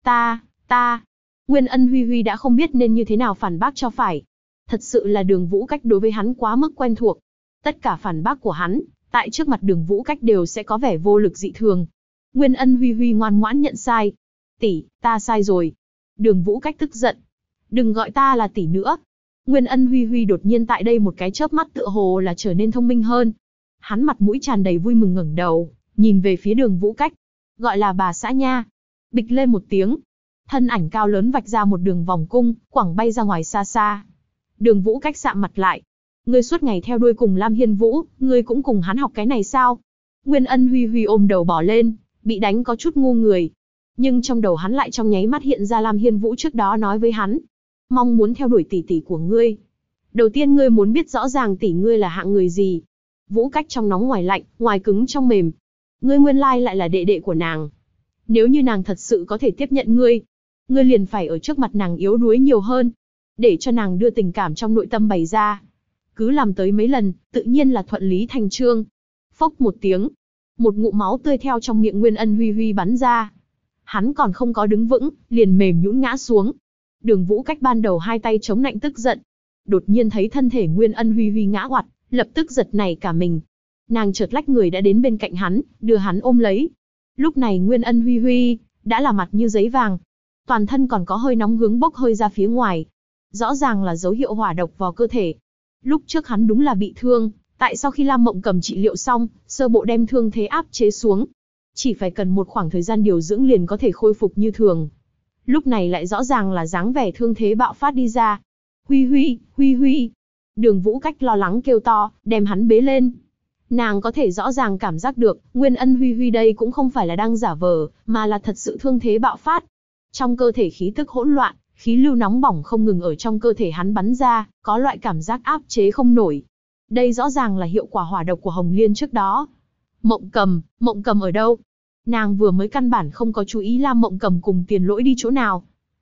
Ta. Nguyên Ân Huy Huy đã không biết nên như thế nào phản bác cho phải. Thật sự là Đường Vũ Cách đối với hắn quá mức quen thuộc. Tất cả phản bác của hắn, tại trước mặt Đường Vũ Cách đều sẽ có vẻ vô lực dị thường. Nguyên Ân Huy Huy ngoan ngoãn nhận sai. Tỷ, ta sai rồi. Đường Vũ Cách tức giận. Đừng gọi ta là tỷ nữa. Nguyên Ân Huy Huy đột nhiên tại đây một cái chớp mắt tựa hồ là trở nên thông minh hơn. Hắn mặt mũi tràn đầy vui mừng ngẩng đầu, nhìn về phía Đường Vũ Cách. Gọi là bà xã nha. Bịch lên một tiếng. Thân ảnh cao lớn vạch ra một đường vòng cung, quẳng bay ra ngoài xa xa. Đường Vũ Cách sạm mặt lại. Ngươi suốt ngày theo đuôi cùng Lam Hiên Vũ, ngươi cũng cùng hắn học cái này sao? Nguyên Ân Huy Huy ôm đầu bỏ lên, bị đánh có chút ngu người. Nhưng trong đầu hắn lại trong nháy mắt hiện ra Lam Hiên Vũ trước đó nói với hắn. Mong muốn theo đuổi tỷ tỷ của ngươi. Đầu tiên ngươi muốn biết rõ ràng tỷ ngươi là hạng người gì. Vũ Cách trong nóng ngoài lạnh, ngoài cứng trong mềm. Ngươi nguyên lai lại là đệ đệ của nàng. Nếu như nàng thật sự có thể tiếp nhận ngươi liền phải ở trước mặt nàng yếu đuối nhiều hơn. Để cho nàng đưa tình cảm trong nội tâm bày ra. Cứ làm tới mấy lần, tự nhiên là thuận lý thành chương. Phốc một tiếng. Một ngụm máu tươi theo trong miệng Nguyên Ân Huy Huy bắn ra. Hắn còn không có đứng vững, liền mềm nhũn ngã xuống. Đường Vũ Cách ban đầu hai tay chống nạnh tức giận. Đột nhiên thấy thân thể Nguyên Ân Huy Huy ngã oặt, lập tức giật nảy cả mình. Nàng chợt lách người đã đến bên cạnh hắn, đưa hắn ôm lấy. Lúc này Nguyên Ân Huy Huy đã là mặt như giấy vàng. Toàn thân còn có hơi nóng hướng bốc hơi ra phía ngoài. Rõ ràng là dấu hiệu hỏa độc vào cơ thể. Lúc trước hắn đúng là bị thương, tại sau khi Lam Mộng Cầm trị liệu xong, sơ bộ đem thương thế áp chế xuống. Chỉ phải cần một khoảng thời gian điều dưỡng liền có thể khôi phục như thường. Lúc này lại rõ ràng là dáng vẻ thương thế bạo phát đi ra. Huy Huy. Đường Vũ Cách lo lắng kêu to, đem hắn bế lên. Nàng có thể rõ ràng cảm giác được, Nguyên Ân Huy Huy đây cũng không phải là đang giả vờ, mà là thật sự thương thế bạo phát. Trong cơ thể khí tức hỗn loạn, khí lưu nóng bỏng không ngừng ở trong cơ thể hắn bắn ra, có loại cảm giác áp chế không nổi. Đây rõ ràng là hiệu quả hỏa độc của Hồng Liên trước đó. Mộng Cầm ở đâu? Nàng vừa mới căn bản không có chú ý Lam Mộng Cầm cùng Tiền Lỗi đi chỗ nào.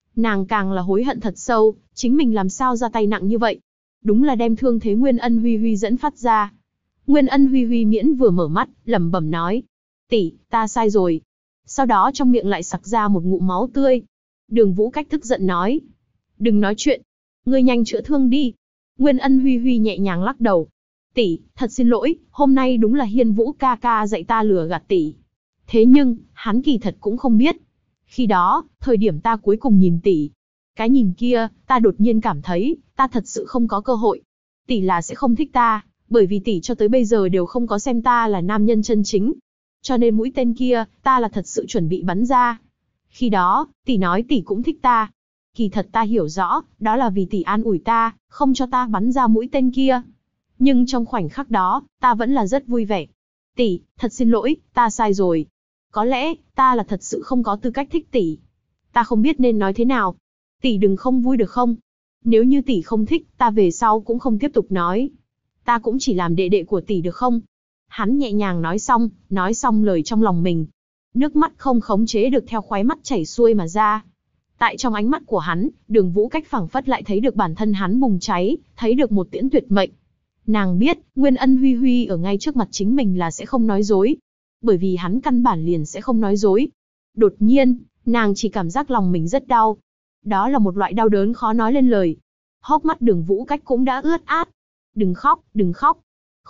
Nàng càng là hối hận thật sâu, chính mình làm sao ra tay nặng như vậy. Đúng là đem thương thế Nguyên Ân Huy Huy dẫn phát ra. Nguyên Ân Huy Huy miễn vừa mở mắt, lẩm bẩm nói. Tỷ, ta sai rồi. Sau đó trong miệng lại sặc ra một ngụm máu tươi. Đường Vũ Cách tức giận nói. Đừng nói chuyện. Ngươi nhanh chữa thương đi. Nguyên Ân Huy Huy nhẹ nhàng lắc đầu. Tỷ, thật xin lỗi, hôm nay đúng là Hiên Vũ ca ca dạy ta lừa gạt tỷ. Thế nhưng, hắn kỳ thật cũng không biết. Khi đó, thời điểm ta cuối cùng nhìn tỷ. Cái nhìn kia, ta đột nhiên cảm thấy, ta thật sự không có cơ hội. Tỷ là sẽ không thích ta, bởi vì tỷ cho tới bây giờ đều không có xem ta là nam nhân chân chính. Cho nên mũi tên kia, ta là thật sự chuẩn bị bắn ra. Khi đó, tỷ nói tỷ cũng thích ta. Kỳ thật ta hiểu rõ, đó là vì tỷ an ủi ta, không cho ta bắn ra mũi tên kia. Nhưng trong khoảnh khắc đó, ta vẫn là rất vui vẻ. Tỷ, thật xin lỗi, ta sai rồi. Có lẽ, ta là thật sự không có tư cách thích tỷ. Ta không biết nên nói thế nào. Tỷ đừng không vui được không? Nếu như tỷ không thích, ta về sau cũng không tiếp tục nói. Ta cũng chỉ làm đệ đệ của tỷ được không? Hắn nhẹ nhàng nói xong lời trong lòng mình. Nước mắt không khống chế được theo khóe mắt chảy xuôi mà ra. Tại trong ánh mắt của hắn, Đường Vũ Cách phảng phất lại thấy được bản thân hắn bùng cháy, thấy được một tiễn tuyệt mệnh. Nàng biết, Nguyên Ân Huy Huy ở ngay trước mặt chính mình là sẽ không nói dối. Bởi vì hắn căn bản liền sẽ không nói dối. Đột nhiên, nàng chỉ cảm giác lòng mình rất đau. Đó là một loại đau đớn khó nói lên lời. Hốc mắt Đường Vũ Cách cũng đã ướt át. Đừng khóc, đừng khóc.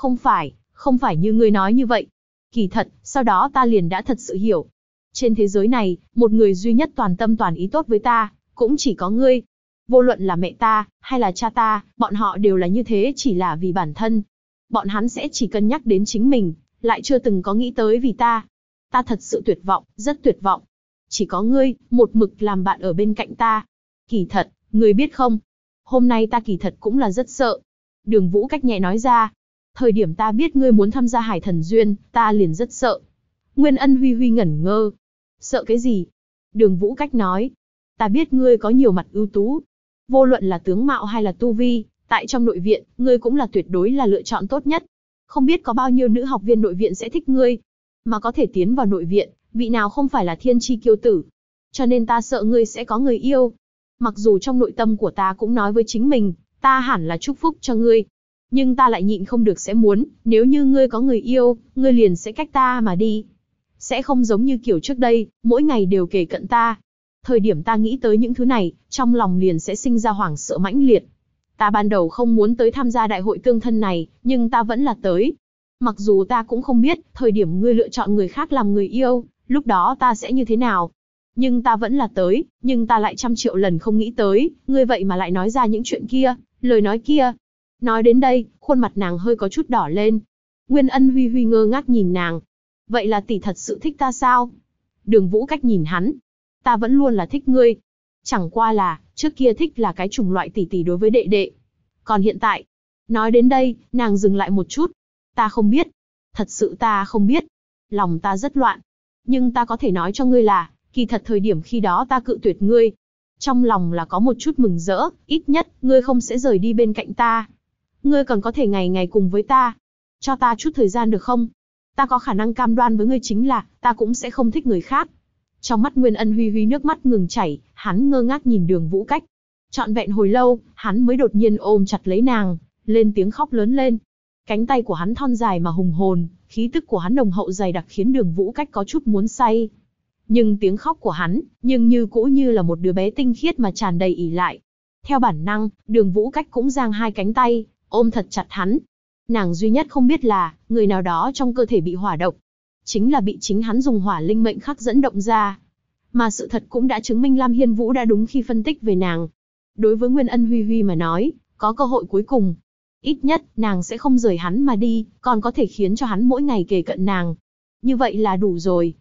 Không phải như ngươi nói như vậy. Kỳ thật, sau đó ta liền đã thật sự hiểu. Trên thế giới này, một người duy nhất toàn tâm toàn ý tốt với ta, cũng chỉ có ngươi. Vô luận là mẹ ta, hay là cha ta, bọn họ đều là như thế chỉ là vì bản thân. Bọn hắn sẽ chỉ cân nhắc đến chính mình, lại chưa từng có nghĩ tới vì ta. Ta thật sự tuyệt vọng, rất tuyệt vọng. Chỉ có ngươi, một mực làm bạn ở bên cạnh ta. Kỳ thật, ngươi biết không? Hôm nay ta kỳ thật cũng là rất sợ. Đường Vũ Cách nhẹ nói ra. Thời điểm ta biết ngươi muốn tham gia Hải Thần Duyên, ta liền rất sợ. Nguyên Ân Huy Huy ngẩn ngơ. Sợ cái gì? Đường Vũ Cách nói. Ta biết ngươi có nhiều mặt ưu tú. Vô luận là tướng mạo hay là tu vi, tại trong nội viện, ngươi cũng là tuyệt đối là lựa chọn tốt nhất. Không biết có bao nhiêu nữ học viên nội viện sẽ thích ngươi. Mà có thể tiến vào nội viện, vị nào không phải là thiên chi kiêu tử. Cho nên ta sợ ngươi sẽ có người yêu. Mặc dù trong nội tâm của ta cũng nói với chính mình, ta hẳn là chúc phúc cho ngươi. Nhưng ta lại nhịn không được sẽ muốn, nếu như ngươi có người yêu, ngươi liền sẽ cách ta mà đi. Sẽ không giống như kiểu trước đây, mỗi ngày đều kề cận ta. Thời điểm ta nghĩ tới những thứ này, trong lòng liền sẽ sinh ra hoảng sợ mãnh liệt. Ta ban đầu không muốn tới tham gia đại hội tương thân này, nhưng ta vẫn là tới. Mặc dù ta cũng không biết, thời điểm ngươi lựa chọn người khác làm người yêu, lúc đó ta sẽ như thế nào. Nhưng ta vẫn là tới, nhưng ta lại 100 triệu lần không nghĩ tới, ngươi vậy mà lại nói ra những chuyện kia, lời nói kia. Nói đến đây, khuôn mặt nàng hơi có chút đỏ lên. Nguyên Ân Huy Huy ngơ ngác nhìn nàng. Vậy là tỷ thật sự thích ta sao? Đường Vũ Cách nhìn hắn. Ta vẫn luôn là thích ngươi. Chẳng qua là, trước kia thích là cái chủng loại tỷ tỷ đối với đệ đệ. Còn hiện tại, nói đến đây, nàng dừng lại một chút. Ta không biết. Thật sự ta không biết. Lòng ta rất loạn. Nhưng ta có thể nói cho ngươi là, kỳ thật thời điểm khi đó ta cự tuyệt ngươi. Trong lòng là có một chút mừng rỡ, ít nhất, ngươi không sẽ rời đi bên cạnh ta. Ngươi còn có thể ngày ngày cùng với ta. Cho ta chút thời gian được không? Ta có khả năng cam đoan với ngươi chính là, ta cũng sẽ không thích người khác. Trong mắt Nguyên Ân Huy Huy nước mắt ngừng chảy, hắn ngơ ngác nhìn Đường Vũ Cách. Trọn vẹn hồi lâu, hắn mới đột nhiên ôm chặt lấy nàng, lên tiếng khóc lớn lên. Cánh tay của hắn thon dài mà hùng hồn, khí tức của hắn nồng hậu dày đặc khiến Đường Vũ Cách có chút muốn say. Nhưng tiếng khóc của hắn, nhưng như cũ như là một đứa bé tinh khiết mà tràn đầy ỷ lại. Theo bản năng, Đường Vũ Cách cũng giang hai cánh tay, ôm thật chặt hắn. Nàng duy nhất không biết là, người nào đó trong cơ thể bị hỏa độc. Chính là bị chính hắn dùng hỏa linh mệnh khắc dẫn động ra. Mà sự thật cũng đã chứng minh Lam Hiên Vũ đã đúng khi phân tích về nàng. Đối với Nguyên Ân Huy Huy mà nói, có cơ hội cuối cùng. Ít nhất, nàng sẽ không rời hắn mà đi, còn có thể khiến cho hắn mỗi ngày kề cận nàng. Như vậy là đủ rồi.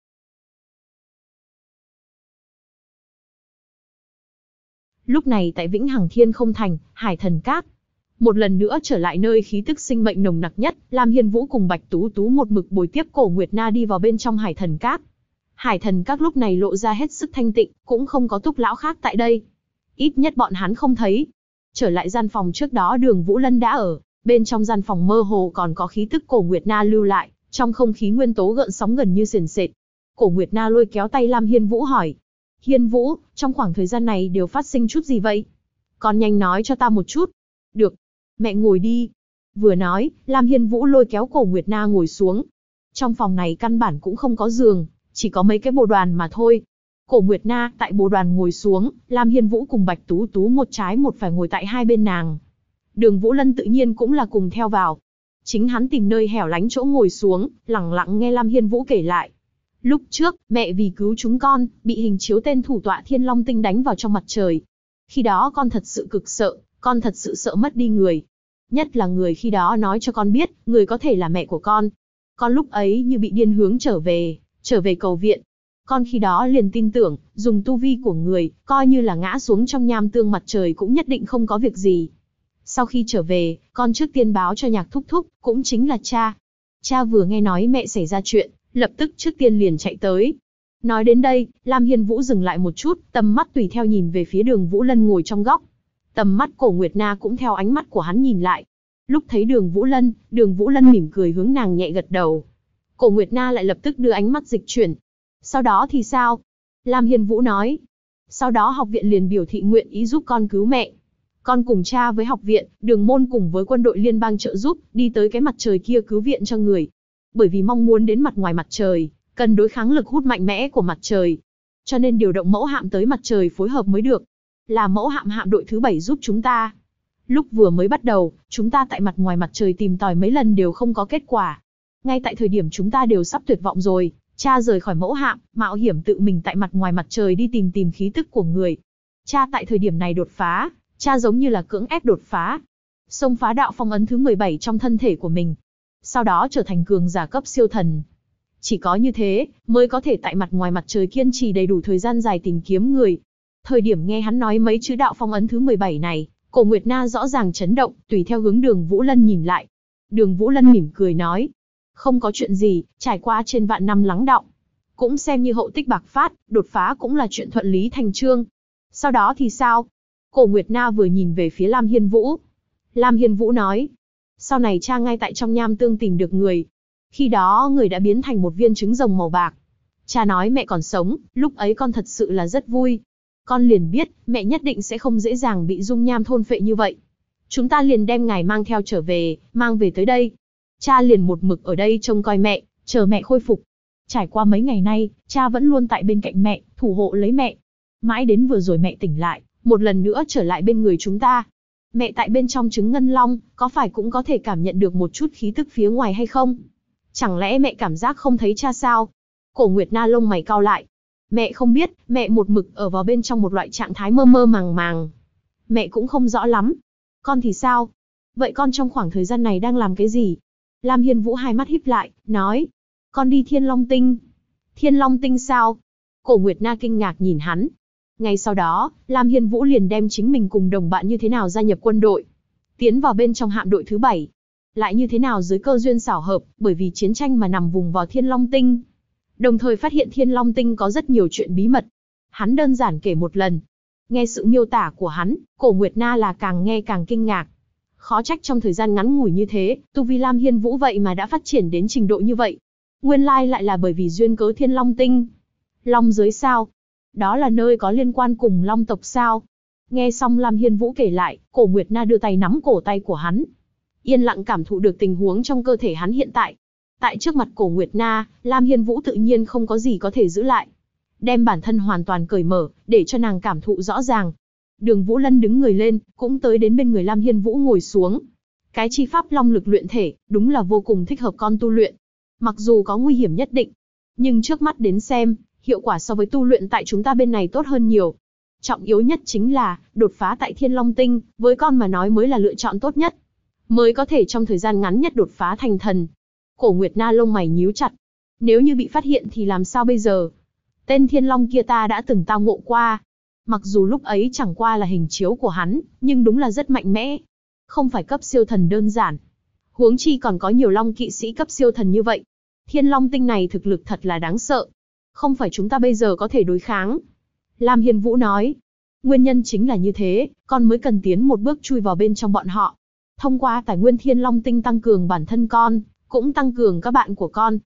Lúc này tại Vĩnh Hằng Thiên Không Thành, Hải Thần Các. Một lần nữa trở lại nơi khí tức sinh mệnh nồng nặc nhất, Lam Hiên Vũ cùng Bạch Tú Tú một mực bồi tiếp Cổ Nguyệt Na đi vào bên trong Hải Thần Các. Hải Thần Các lúc này lộ ra hết sức thanh tịnh, cũng không có túc lão khác tại đây. Ít nhất bọn hắn không thấy. Trở lại gian phòng trước đó Đường Vũ Lân đã ở, bên trong gian phòng mơ hồ còn có khí tức Cổ Nguyệt Na lưu lại, trong không khí nguyên tố gợn sóng gần như sền sệt. Cổ Nguyệt Na lôi kéo tay Lam Hiên Vũ hỏi. Hiên Vũ, trong khoảng thời gian này đều phát sinh chút gì vậy? Con nhanh nói cho ta một chút. Được. Mẹ ngồi đi. Vừa nói, Lam Hiên Vũ lôi kéo Cổ Nguyệt Na ngồi xuống. Trong phòng này căn bản cũng không có giường, chỉ có mấy cái bồ đoàn mà thôi. Cổ Nguyệt Na tại bồ đoàn ngồi xuống, Lam Hiên Vũ cùng Bạch Tú Tú một trái một phải ngồi tại hai bên nàng. Đường Vũ Lân tự nhiên cũng là cùng theo vào. Chính hắn tìm nơi hẻo lánh chỗ ngồi xuống, lặng lặng nghe Lam Hiên Vũ kể lại. Lúc trước, mẹ vì cứu chúng con, bị hình chiếu tên thủ tọa Thiên Long Tinh đánh vào trong mặt trời. Khi đó con thật sự cực sợ, con thật sự sợ mất đi người. Nhất là người khi đó nói cho con biết, người có thể là mẹ của con. Con lúc ấy như bị điên hướng trở về cầu viện. Con khi đó liền tin tưởng, dùng tu vi của người, coi như là ngã xuống trong nham tương mặt trời cũng nhất định không có việc gì. Sau khi trở về, con trước tiên báo cho Nhạc thúc thúc, cũng chính là cha. Cha vừa nghe nói mẹ xảy ra chuyện, lập tức trước tiên liền chạy tới. Nói đến đây, Lam Hiên Vũ dừng lại một chút, tầm mắt tùy theo nhìn về phía Đường Vũ Lân ngồi trong góc. Tầm mắt Cổ Nguyệt Na cũng theo ánh mắt của hắn nhìn lại. Lúc thấy Đường Vũ Lân mỉm cười hướng nàng nhẹ gật đầu. Cổ Nguyệt Na lại lập tức đưa ánh mắt dịch chuyển. Sau đó thì sao? Lam Hiên Vũ nói. Sau đó học viện liền biểu thị nguyện ý giúp con cứu mẹ. Con cùng cha với học viện, Đường môn cùng với quân đội liên bang trợ giúp, đi tới cái mặt trời kia cứu viện cho người. Bởi vì mong muốn đến mặt ngoài mặt trời, cần đối kháng lực hút mạnh mẽ của mặt trời. Cho nên điều động mẫu hạm tới mặt trời phối hợp mới được. Là mẫu hạm hạm đội thứ 7 giúp chúng ta. Lúc vừa mới bắt đầu, chúng ta tại mặt ngoài mặt trời tìm tòi mấy lần đều không có kết quả. Ngay tại thời điểm chúng ta đều sắp tuyệt vọng rồi, cha rời khỏi mẫu hạm, mạo hiểm tự mình tại mặt ngoài mặt trời đi tìm khí tức của người. Cha tại thời điểm này đột phá, cha giống như là cưỡng ép đột phá. Xông phá đạo phong ấn thứ 17 trong thân thể của mình. Sau đó trở thành cường giả cấp siêu thần. Chỉ có như thế, mới có thể tại mặt ngoài mặt trời kiên trì đầy đủ thời gian dài tìm kiếm người. Thời điểm nghe hắn nói mấy chữ đạo phong ấn thứ 17 này, Cổ Nguyệt Na rõ ràng chấn động, tùy theo hướng Đường Vũ Lân nhìn lại. Đường Vũ Lân mỉm cười nói. Không có chuyện gì, trải qua trên vạn năm lắng đọng. Cũng xem như hậu tích bạc phát, đột phá cũng là chuyện thuận lý thành chương. Sau đó thì sao? Cổ Nguyệt Na vừa nhìn về phía Lam Hiên Vũ. Lam Hiên Vũ nói. Sau này cha ngay tại trong nham tương tìm được người. Khi đó người đã biến thành một viên trứng rồng màu bạc. Cha nói mẹ còn sống, lúc ấy con thật sự là rất vui. Con liền biết, mẹ nhất định sẽ không dễ dàng bị dung nham thôn phệ như vậy. Chúng ta liền đem ngài mang theo trở về, mang về tới đây. Cha liền một mực ở đây trông coi mẹ, chờ mẹ khôi phục. Trải qua mấy ngày nay, cha vẫn luôn tại bên cạnh mẹ, thủ hộ lấy mẹ. Mãi đến vừa rồi mẹ tỉnh lại, một lần nữa trở lại bên người chúng ta. Mẹ tại bên trong trứng ngân long, có phải cũng có thể cảm nhận được một chút khí tức phía ngoài hay không? Chẳng lẽ mẹ cảm giác không thấy cha sao? Cổ Nguyệt Na lông mày cau lại. Mẹ không biết, mẹ một mực ở vào bên trong một loại trạng thái mơ mơ màng màng. Mẹ cũng không rõ lắm. Con thì sao? Vậy con trong khoảng thời gian này đang làm cái gì? Lam Hiên Vũ hai mắt híp lại, nói. Con đi Thiên Long Tinh. Thiên Long Tinh sao? Cổ Nguyệt Na kinh ngạc nhìn hắn. Ngay sau đó, Lam Hiên Vũ liền đem chính mình cùng đồng bạn như thế nào gia nhập quân đội. Tiến vào bên trong hạm đội thứ 7. Lại như thế nào dưới cơ duyên xảo hợp, bởi vì chiến tranh mà nằm vùng vào Thiên Long Tinh. Đồng thời phát hiện Thiên Long Tinh có rất nhiều chuyện bí mật. Hắn đơn giản kể một lần. Nghe sự miêu tả của hắn, Cổ Nguyệt Na là càng nghe càng kinh ngạc. Khó trách trong thời gian ngắn ngủi như thế, tu vi Lam Hiên Vũ vậy mà đã phát triển đến trình độ như vậy. Nguyên lai lại là bởi vì duyên cớ Thiên Long Tinh. Long giới sao? Đó là nơi có liên quan cùng Long tộc sao? Nghe xong Lam Hiên Vũ kể lại, Cổ Nguyệt Na đưa tay nắm cổ tay của hắn. Yên lặng cảm thụ được tình huống trong cơ thể hắn hiện tại. Tại trước mặt Cổ Nguyệt Na, Lam Hiên Vũ tự nhiên không có gì có thể giữ lại. Đem bản thân hoàn toàn cởi mở, để cho nàng cảm thụ rõ ràng. Đường Vũ Lân đứng người lên, cũng tới đến bên người Lam Hiên Vũ ngồi xuống. Cái chi pháp long lực luyện thể, đúng là vô cùng thích hợp con tu luyện. Mặc dù có nguy hiểm nhất định, nhưng trước mắt đến xem, hiệu quả so với tu luyện tại chúng ta bên này tốt hơn nhiều. Trọng yếu nhất chính là, đột phá tại Thiên Long Tinh, với con mà nói mới là lựa chọn tốt nhất. Mới có thể trong thời gian ngắn nhất đột phá thành thần. Cổ Nguyệt Na lông mày nhíu chặt. Nếu như bị phát hiện thì làm sao bây giờ? Tên Thiên Long kia ta đã từng tao ngộ qua. Mặc dù lúc ấy chẳng qua là hình chiếu của hắn, nhưng đúng là rất mạnh mẽ. Không phải cấp siêu thần đơn giản. Huống chi còn có nhiều long kỵ sĩ cấp siêu thần như vậy. Thiên Long Tinh này thực lực thật là đáng sợ. Không phải chúng ta bây giờ có thể đối kháng. Lam Hiên Vũ nói. Nguyên nhân chính là như thế, con mới cần tiến một bước chui vào bên trong bọn họ. Thông qua tài nguyên Thiên Long Tinh tăng cường bản thân con, cũng tăng cường các bạn của con.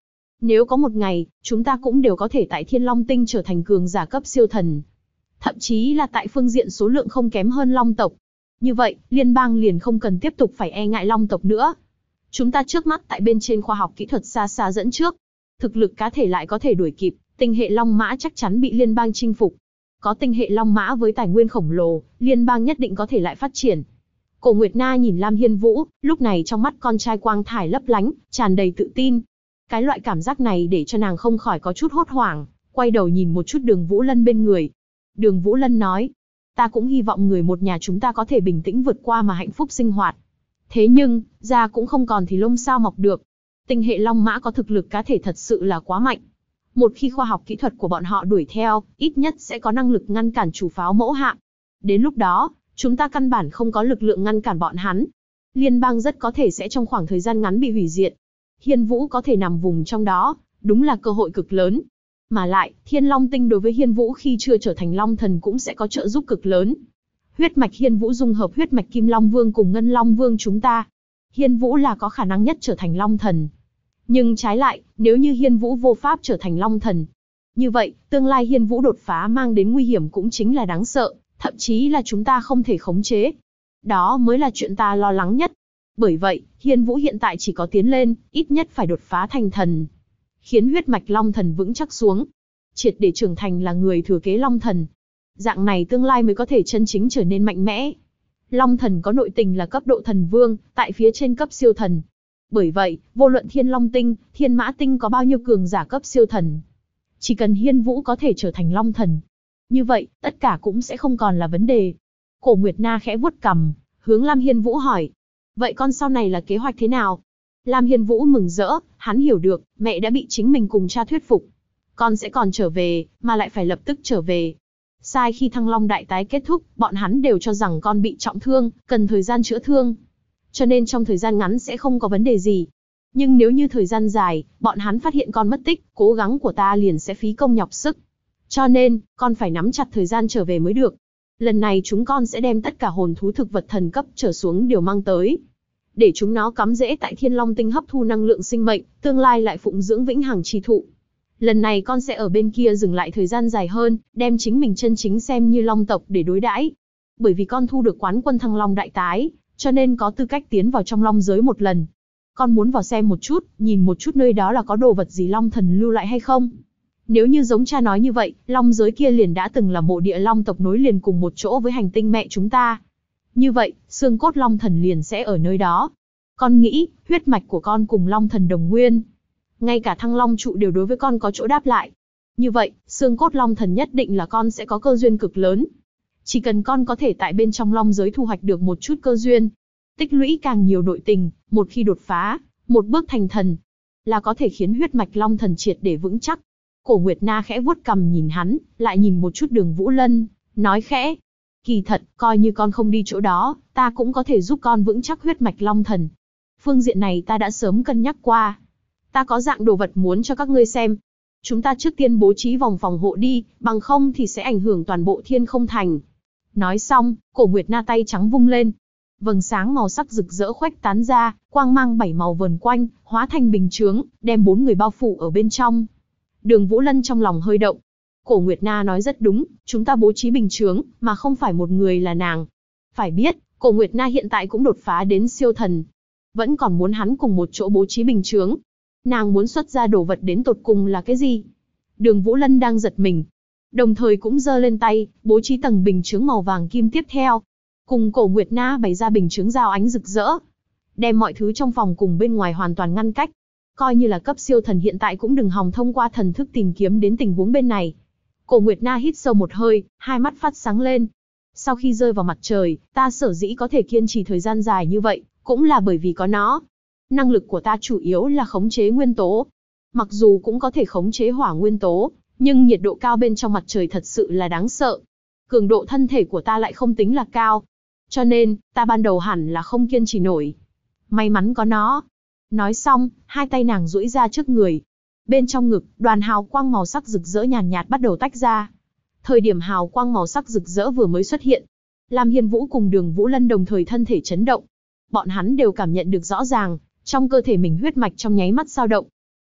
Nếu có một ngày, chúng ta cũng đều có thể tại Thiên Long Tinh trở thành cường giả cấp siêu thần. Thậm chí là tại phương diện số lượng không kém hơn Long tộc. Như vậy, liên bang liền không cần tiếp tục phải e ngại Long tộc nữa. Chúng ta trước mắt tại bên trên khoa học kỹ thuật xa xa dẫn trước. Thực lực cá thể lại có thể đuổi kịp, tinh hệ Long Mã chắc chắn bị liên bang chinh phục. Có tinh hệ Long Mã với tài nguyên khổng lồ, liên bang nhất định có thể lại phát triển. Cổ Nguyệt Na nhìn Lam Hiên Vũ, lúc này trong mắt con trai quang thải lấp lánh, tràn đầy tự tin. Cái loại cảm giác này để cho nàng không khỏi có chút hốt hoảng, quay đầu nhìn một chút Đường Vũ Lân bên người. Đường Vũ Lân nói, ta cũng hy vọng người một nhà chúng ta có thể bình tĩnh vượt qua mà hạnh phúc sinh hoạt. Thế nhưng, da cũng không còn thì lông sao mọc được. Tinh hệ Long Mã có thực lực cá thể thật sự là quá mạnh. Một khi khoa học kỹ thuật của bọn họ đuổi theo, ít nhất sẽ có năng lực ngăn cản chủ pháo mẫu hạm. Đến lúc đó, chúng ta căn bản không có lực lượng ngăn cản bọn hắn. Liên bang rất có thể sẽ trong khoảng thời gian ngắn bị hủy diệt. Hiên Vũ có thể nằm vùng trong đó, đúng là cơ hội cực lớn. Mà lại, Thiên Long Tinh đối với Hiên Vũ khi chưa trở thành Long Thần cũng sẽ có trợ giúp cực lớn. Huyết mạch Hiên Vũ dung hợp huyết mạch Kim Long Vương cùng Ngân Long Vương chúng ta. Hiên Vũ là có khả năng nhất trở thành Long Thần. Nhưng trái lại, nếu như Hiên Vũ vô pháp trở thành Long Thần, như vậy, tương lai Hiên Vũ đột phá mang đến nguy hiểm cũng chính là đáng sợ, thậm chí là chúng ta không thể khống chế. Đó mới là chuyện ta lo lắng nhất. Bởi vậy, Hiên Vũ hiện tại chỉ có tiến lên, ít nhất phải đột phá thành thần. Khiến huyết mạch Long Thần vững chắc xuống. Triệt để trưởng thành là người thừa kế Long Thần. Dạng này tương lai mới có thể chân chính trở nên mạnh mẽ. Long Thần có nội tình là cấp độ thần vương, tại phía trên cấp siêu thần. Bởi vậy, vô luận Thiên Long Tinh, Thiên Mã Tinh có bao nhiêu cường giả cấp siêu thần, chỉ cần Hiên Vũ có thể trở thành Long Thần, như vậy, tất cả cũng sẽ không còn là vấn đề. Cổ Nguyệt Na khẽ vuốt cằm, hướng Lam Hiên Vũ hỏi. Vậy con sau này là kế hoạch thế nào? Lam Hiên Vũ mừng rỡ, hắn hiểu được, mẹ đã bị chính mình cùng cha thuyết phục. Con sẽ còn trở về, mà lại phải lập tức trở về. Sai khi Thăng Long Đại Tái kết thúc, bọn hắn đều cho rằng con bị trọng thương, cần thời gian chữa thương. Cho nên trong thời gian ngắn sẽ không có vấn đề gì. Nhưng nếu như thời gian dài, bọn hắn phát hiện con mất tích, cố gắng của ta liền sẽ phí công nhọc sức. Cho nên, con phải nắm chặt thời gian trở về mới được. Lần này chúng con sẽ đem tất cả hồn thú thực vật thần cấp trở xuống đều mang tới. Để chúng nó cắm rễ tại Thiên Long Tinh hấp thu năng lượng sinh mệnh, tương lai lại phụng dưỡng vĩnh hằng chi thụ. Lần này con sẽ ở bên kia dừng lại thời gian dài hơn, đem chính mình chân chính xem như Long tộc để đối đãi. Bởi vì con thu được quán quân Thăng Long Đại Tái, cho nên có tư cách tiến vào trong Long giới một lần. Con muốn vào xem một chút, nhìn một chút nơi đó là có đồ vật gì Long Thần lưu lại hay không. Nếu như giống cha nói như vậy, Long giới kia liền đã từng là mộ địa Long tộc nối liền cùng một chỗ với hành tinh mẹ chúng ta. Như vậy, xương cốt Long Thần liền sẽ ở nơi đó. Con nghĩ, huyết mạch của con cùng Long Thần đồng nguyên. Ngay cả Thăng Long trụ đều đối với con có chỗ đáp lại. Như vậy, xương cốt Long Thần nhất định là con sẽ có cơ duyên cực lớn. Chỉ cần con có thể tại bên trong Long giới thu hoạch được một chút cơ duyên, tích lũy càng nhiều nội tình, một khi đột phá, một bước thành thần, là có thể khiến huyết mạch Long Thần triệt để vững chắc. Cổ Nguyệt Na khẽ vuốt cằm nhìn hắn, lại nhìn một chút Đường Vũ Lân, nói khẽ. Kỳ thật, coi như con không đi chỗ đó, ta cũng có thể giúp con vững chắc huyết mạch Long Thần. Phương diện này ta đã sớm cân nhắc qua. Ta có dạng đồ vật muốn cho các ngươi xem. Chúng ta trước tiên bố trí vòng phòng hộ đi, bằng không thì sẽ ảnh hưởng toàn bộ Thiên Không Thành. Nói xong, Cổ Nguyệt Na tay trắng vung lên. Vầng sáng màu sắc rực rỡ khuếch tán ra, quang mang 7 màu vờn quanh, hóa thành bình chướng, đem 4 người bao phủ ở bên trong. Đường Vũ Lân trong lòng hơi động. Cổ Nguyệt Na nói rất đúng, chúng ta bố trí bình chướng, mà không phải một người là nàng. Phải biết, Cổ Nguyệt Na hiện tại cũng đột phá đến siêu thần. Vẫn còn muốn hắn cùng một chỗ bố trí bình chướng. Nàng muốn xuất ra đồ vật đến tột cùng là cái gì? Đường Vũ Lân đang giật mình. Đồng thời cũng giơ lên tay, bố trí tầng bình chướng màu vàng kim tiếp theo. Cùng Cổ Nguyệt Na bày ra bình chướng giao ánh rực rỡ. Đem mọi thứ trong phòng cùng bên ngoài hoàn toàn ngăn cách. Coi như là cấp siêu thần hiện tại cũng đừng hòng thông qua thần thức tìm kiếm đến tình huống bên này. Cổ Nguyệt Na hít sâu một hơi, hai mắt phát sáng lên. Sau khi rơi vào mặt trời, ta sở dĩ có thể kiên trì thời gian dài như vậy, cũng là bởi vì có nó. Năng lực của ta chủ yếu là khống chế nguyên tố. Mặc dù cũng có thể khống chế hỏa nguyên tố, nhưng nhiệt độ cao bên trong mặt trời thật sự là đáng sợ. Cường độ thân thể của ta lại không tính là cao. Cho nên, ta ban đầu hẳn là không kiên trì nổi. May mắn có nó. Nói xong, hai tay nàng duỗi ra trước người. Bên trong ngực, đoàn hào quang màu sắc rực rỡ nhàn nhạt bắt đầu tách ra. Thời điểm hào quang màu sắc rực rỡ vừa mới xuất hiện, Lam Hiên Vũ cùng Đường Vũ Lân đồng thời thân thể chấn động. Bọn hắn đều cảm nhận được rõ ràng, trong cơ thể mình huyết mạch trong nháy mắt dao động.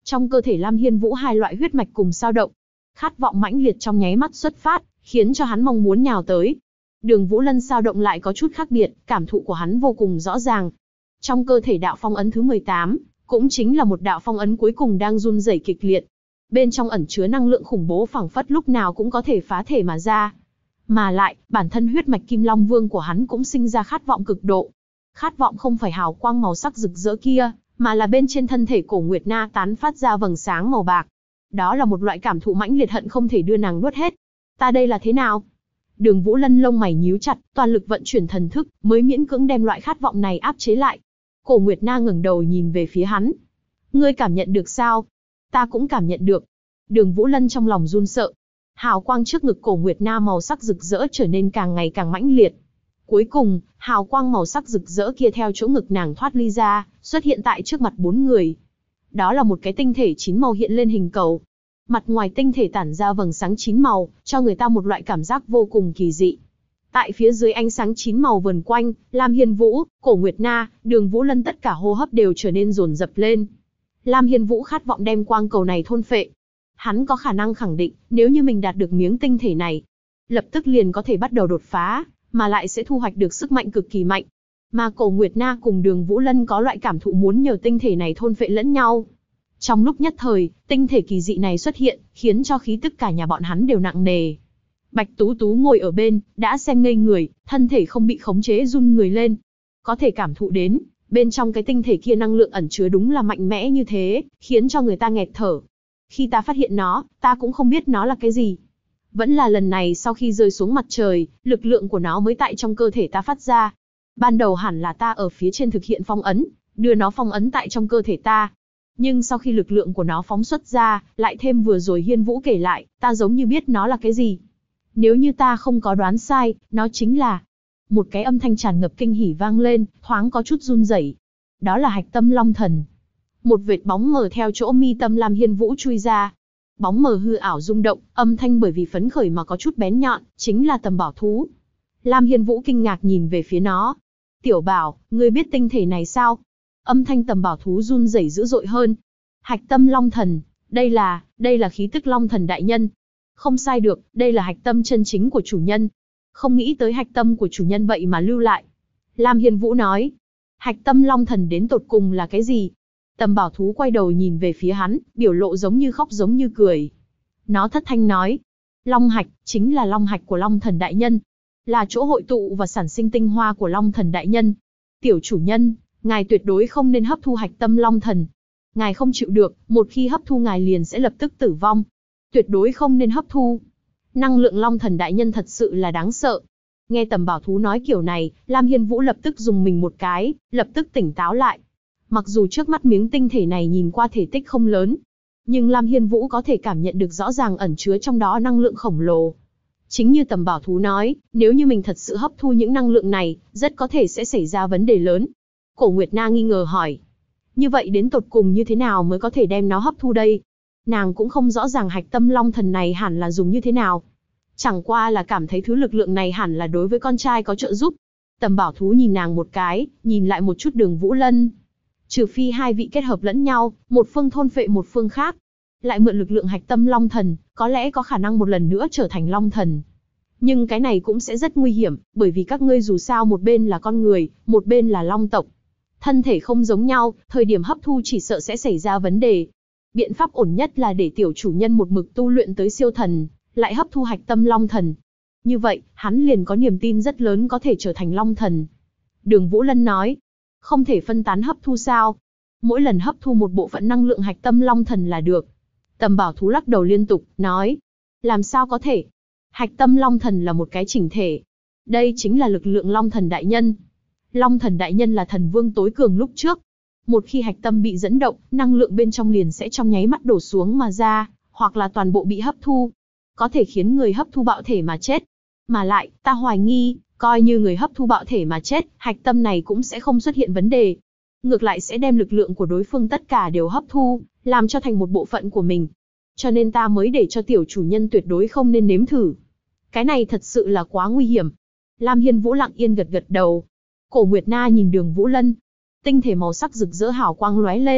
Trong cơ thể Lam Hiên Vũ hai loại huyết mạch cùng dao động. Khát vọng mãnh liệt trong nháy mắt xuất phát, khiến cho hắn mong muốn nhào tới. Đường Vũ Lân dao động lại có chút khác biệt, cảm thụ của hắn vô cùng rõ ràng. Trong cơ thể đạo phong ấn thứ 18, cũng chính là một đạo phong ấn cuối cùng đang run rẩy kịch liệt. Bên trong ẩn chứa năng lượng khủng bố phảng phất lúc nào cũng có thể phá thể mà ra. Mà lại, bản thân huyết mạch Kim Long Vương của hắn cũng sinh ra khát vọng cực độ. Khát vọng không phải hào quang màu sắc rực rỡ kia, mà là bên trên thân thể Cổ Nguyệt Na tán phát ra vầng sáng màu bạc. Đó là một loại cảm thụ mãnh liệt hận không thể đưa nàng nuốt hết. Ta đây là thế nào? Đường Vũ Lân lông mày nhíu chặt, toàn lực vận chuyển thần thức, mới miễn cưỡng đem loại khát vọng này áp chế lại. Cổ Nguyệt Na ngẩng đầu nhìn về phía hắn. Ngươi cảm nhận được sao? Ta cũng cảm nhận được. Đường Vũ Lân trong lòng run sợ. Hào quang trước ngực Cổ Nguyệt Na màu sắc rực rỡ trở nên càng ngày càng mãnh liệt. Cuối cùng, hào quang màu sắc rực rỡ kia theo chỗ ngực nàng thoát ly ra, xuất hiện tại trước mặt 4 người. Đó là một cái tinh thể 9 màu hiện lên hình cầu. Mặt ngoài tinh thể tản ra vầng sáng 9 màu, cho người ta một loại cảm giác vô cùng kỳ dị. Tại phía dưới ánh sáng 9 màu vần quanh, Lam Hiên Vũ, Cổ Nguyệt Na, Đường Vũ Lân tất cả hô hấp đều trở nên dồn dập lên. Lam Hiên Vũ khát vọng đem quang cầu này thôn phệ. Hắn có khả năng khẳng định, nếu như mình đạt được miếng tinh thể này, lập tức liền có thể bắt đầu đột phá, mà lại sẽ thu hoạch được sức mạnh cực kỳ mạnh. Mà Cổ Nguyệt Na cùng Đường Vũ Lân có loại cảm thụ muốn nhờ tinh thể này thôn phệ lẫn nhau. Trong lúc nhất thời, tinh thể kỳ dị này xuất hiện, khiến cho khí tức cả nhà bọn hắn đều nặng nề. Bạch Tú Tú ngồi ở bên, đã xem ngây người, thân thể không bị khống chế run người lên. Có thể cảm thụ đến, bên trong cái tinh thể kia năng lượng ẩn chứa đúng là mạnh mẽ như thế, khiến cho người ta nghẹt thở. Khi ta phát hiện nó, ta cũng không biết nó là cái gì. Vẫn là lần này sau khi rơi xuống mặt trời, lực lượng của nó mới tại trong cơ thể ta phát ra. Ban đầu hẳn là ta ở phía trên thực hiện phong ấn, đưa nó phong ấn tại trong cơ thể ta. Nhưng sau khi lực lượng của nó phóng xuất ra, lại thêm vừa rồi Hiên Vũ kể lại, ta giống như biết nó là cái gì. Nếu như ta không có đoán sai, nó chính là... Một cái âm thanh tràn ngập kinh hỉ vang lên, thoáng có chút run rẩy. Đó là hạch tâm long thần. Một vệt bóng mờ theo chỗ mi tâm Lam Hiên Vũ chui ra. Bóng mờ hư ảo rung động, âm thanh bởi vì phấn khởi mà có chút bén nhọn, chính là Tầm Bảo Thú. Lam Hiên Vũ kinh ngạc nhìn về phía nó. Tiểu Bảo, ngươi biết tinh thể này sao? Âm thanh Tầm Bảo Thú run rẩy dữ dội hơn. Hạch tâm long thần, đây là khí tức long thần đại nhân. Không sai được, đây là hạch tâm chân chính của chủ nhân. Không nghĩ tới hạch tâm của chủ nhân vậy mà lưu lại. Lam Hiên Vũ nói. Hạch tâm long thần đến tột cùng là cái gì? Tầm Bảo Thú quay đầu nhìn về phía hắn, biểu lộ giống như khóc giống như cười. Nó thất thanh nói. Long hạch, chính là long hạch của long thần đại nhân. Là chỗ hội tụ và sản sinh tinh hoa của long thần đại nhân. Tiểu chủ nhân, ngài tuyệt đối không nên hấp thu hạch tâm long thần. Ngài không chịu được, một khi hấp thu ngài liền sẽ lập tức tử vong. Tuyệt đối không nên hấp thu. Năng lượng long thần đại nhân thật sự là đáng sợ. Nghe Tầm Bảo Thú nói kiểu này, Lam Hiên Vũ lập tức dùng mình một cái, lập tức tỉnh táo lại. Mặc dù trước mắt miếng tinh thể này nhìn qua thể tích không lớn, nhưng Lam Hiên Vũ có thể cảm nhận được rõ ràng ẩn chứa trong đó năng lượng khổng lồ. Chính như Tầm Bảo Thú nói, nếu như mình thật sự hấp thu những năng lượng này, rất có thể sẽ xảy ra vấn đề lớn. Cổ Nguyệt Na nghi ngờ hỏi. Như vậy đến tột cùng như thế nào mới có thể đem nó hấp thu đây? Nàng cũng không rõ ràng hạch tâm long thần này hẳn là dùng như thế nào. Chẳng qua là cảm thấy thứ lực lượng này hẳn là đối với con trai có trợ giúp. Tầm Bảo Thú nhìn nàng một cái, nhìn lại một chút Đường Vũ Lân. Trừ phi hai vị kết hợp lẫn nhau, một phương thôn phệ một phương khác, lại mượn lực lượng hạch tâm long thần, có lẽ có khả năng một lần nữa trở thành long thần. Nhưng cái này cũng sẽ rất nguy hiểm, bởi vì các ngươi dù sao một bên là con người, một bên là long tộc. Thân thể không giống nhau, thời điểm hấp thu chỉ sợ sẽ xảy ra vấn đề. Biện pháp ổn nhất là để tiểu chủ nhân một mực tu luyện tới siêu thần, lại hấp thu hạch tâm long thần. Như vậy, hắn liền có niềm tin rất lớn có thể trở thành long thần. Đường Vũ Lân nói, không thể phân tán hấp thu sao? Mỗi lần hấp thu một bộ phận năng lượng hạch tâm long thần là được. Tầm Bảo Thú lắc đầu liên tục, nói, làm sao có thể? Hạch tâm long thần là một cái chỉnh thể. Đây chính là lực lượng long thần đại nhân. Long thần đại nhân là thần vương tối cường lúc trước. Một khi hạch tâm bị dẫn động, năng lượng bên trong liền sẽ trong nháy mắt đổ xuống mà ra, hoặc là toàn bộ bị hấp thu. Có thể khiến người hấp thu bạo thể mà chết. Mà lại, ta hoài nghi, coi như người hấp thu bạo thể mà chết, hạch tâm này cũng sẽ không xuất hiện vấn đề. Ngược lại sẽ đem lực lượng của đối phương tất cả đều hấp thu, làm cho thành một bộ phận của mình. Cho nên ta mới để cho tiểu chủ nhân tuyệt đối không nên nếm thử. Cái này thật sự là quá nguy hiểm. Lam Hiên Vũ lặng yên gật gật đầu. Cổ Nguyệt Na nhìn Đường Vũ Lân. Tinh thể màu sắc rực rỡ hào quang lóe lên,